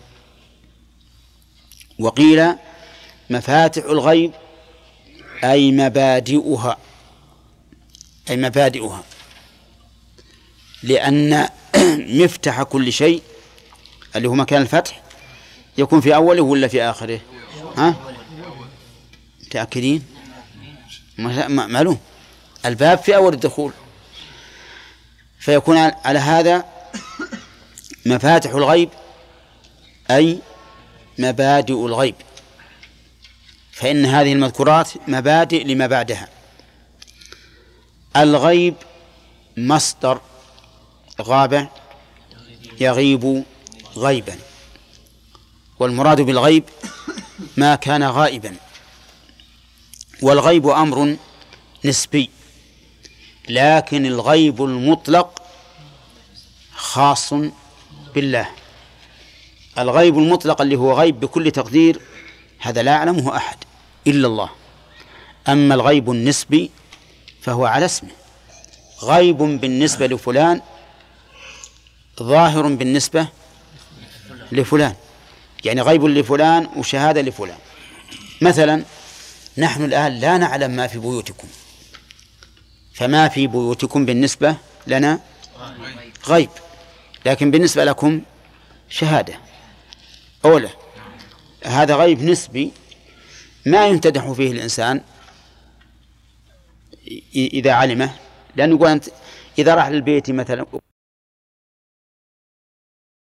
وقيل مفاتح الغيب أي مبادئها، أي مبادئها، لأن مفتاح كل شيء اللي هو مكان الفتح يكون في أوله ولا في آخره؟ ها؟ متأكدين؟ معلوم، الباب في أول الدخول، فيكون على هذا مفاتح الغيب أي مبادئ الغيب، فإن هذه المذكورات مبادئ لما بعدها. الغيب مصدر غاب يغيب غيبا، والمراد بالغيب ما كان غائبا. والغيب أمر نسبي، لكن الغيب المطلق خاص بالله. الغيب المطلق اللي هو غيب بكل تقدير هذا لا يعلمه أحد إلا الله. أما الغيب النسبي فهو على اسمه، غيب بالنسبة لفلان ظاهر بالنسبة لفلان، يعني غيب لفلان وشهادة لفلان. مثلا نحن الآن لا نعلم ما في بيوتكم، فما في بيوتكم بالنسبة لنا غيب، لكن بالنسبة لكم شهادة أولى. هذا غيب نسبي ما يمتدح فيه الإنسان إذا علمه، لأنه يقول أنت إذا راح للبيت مثلا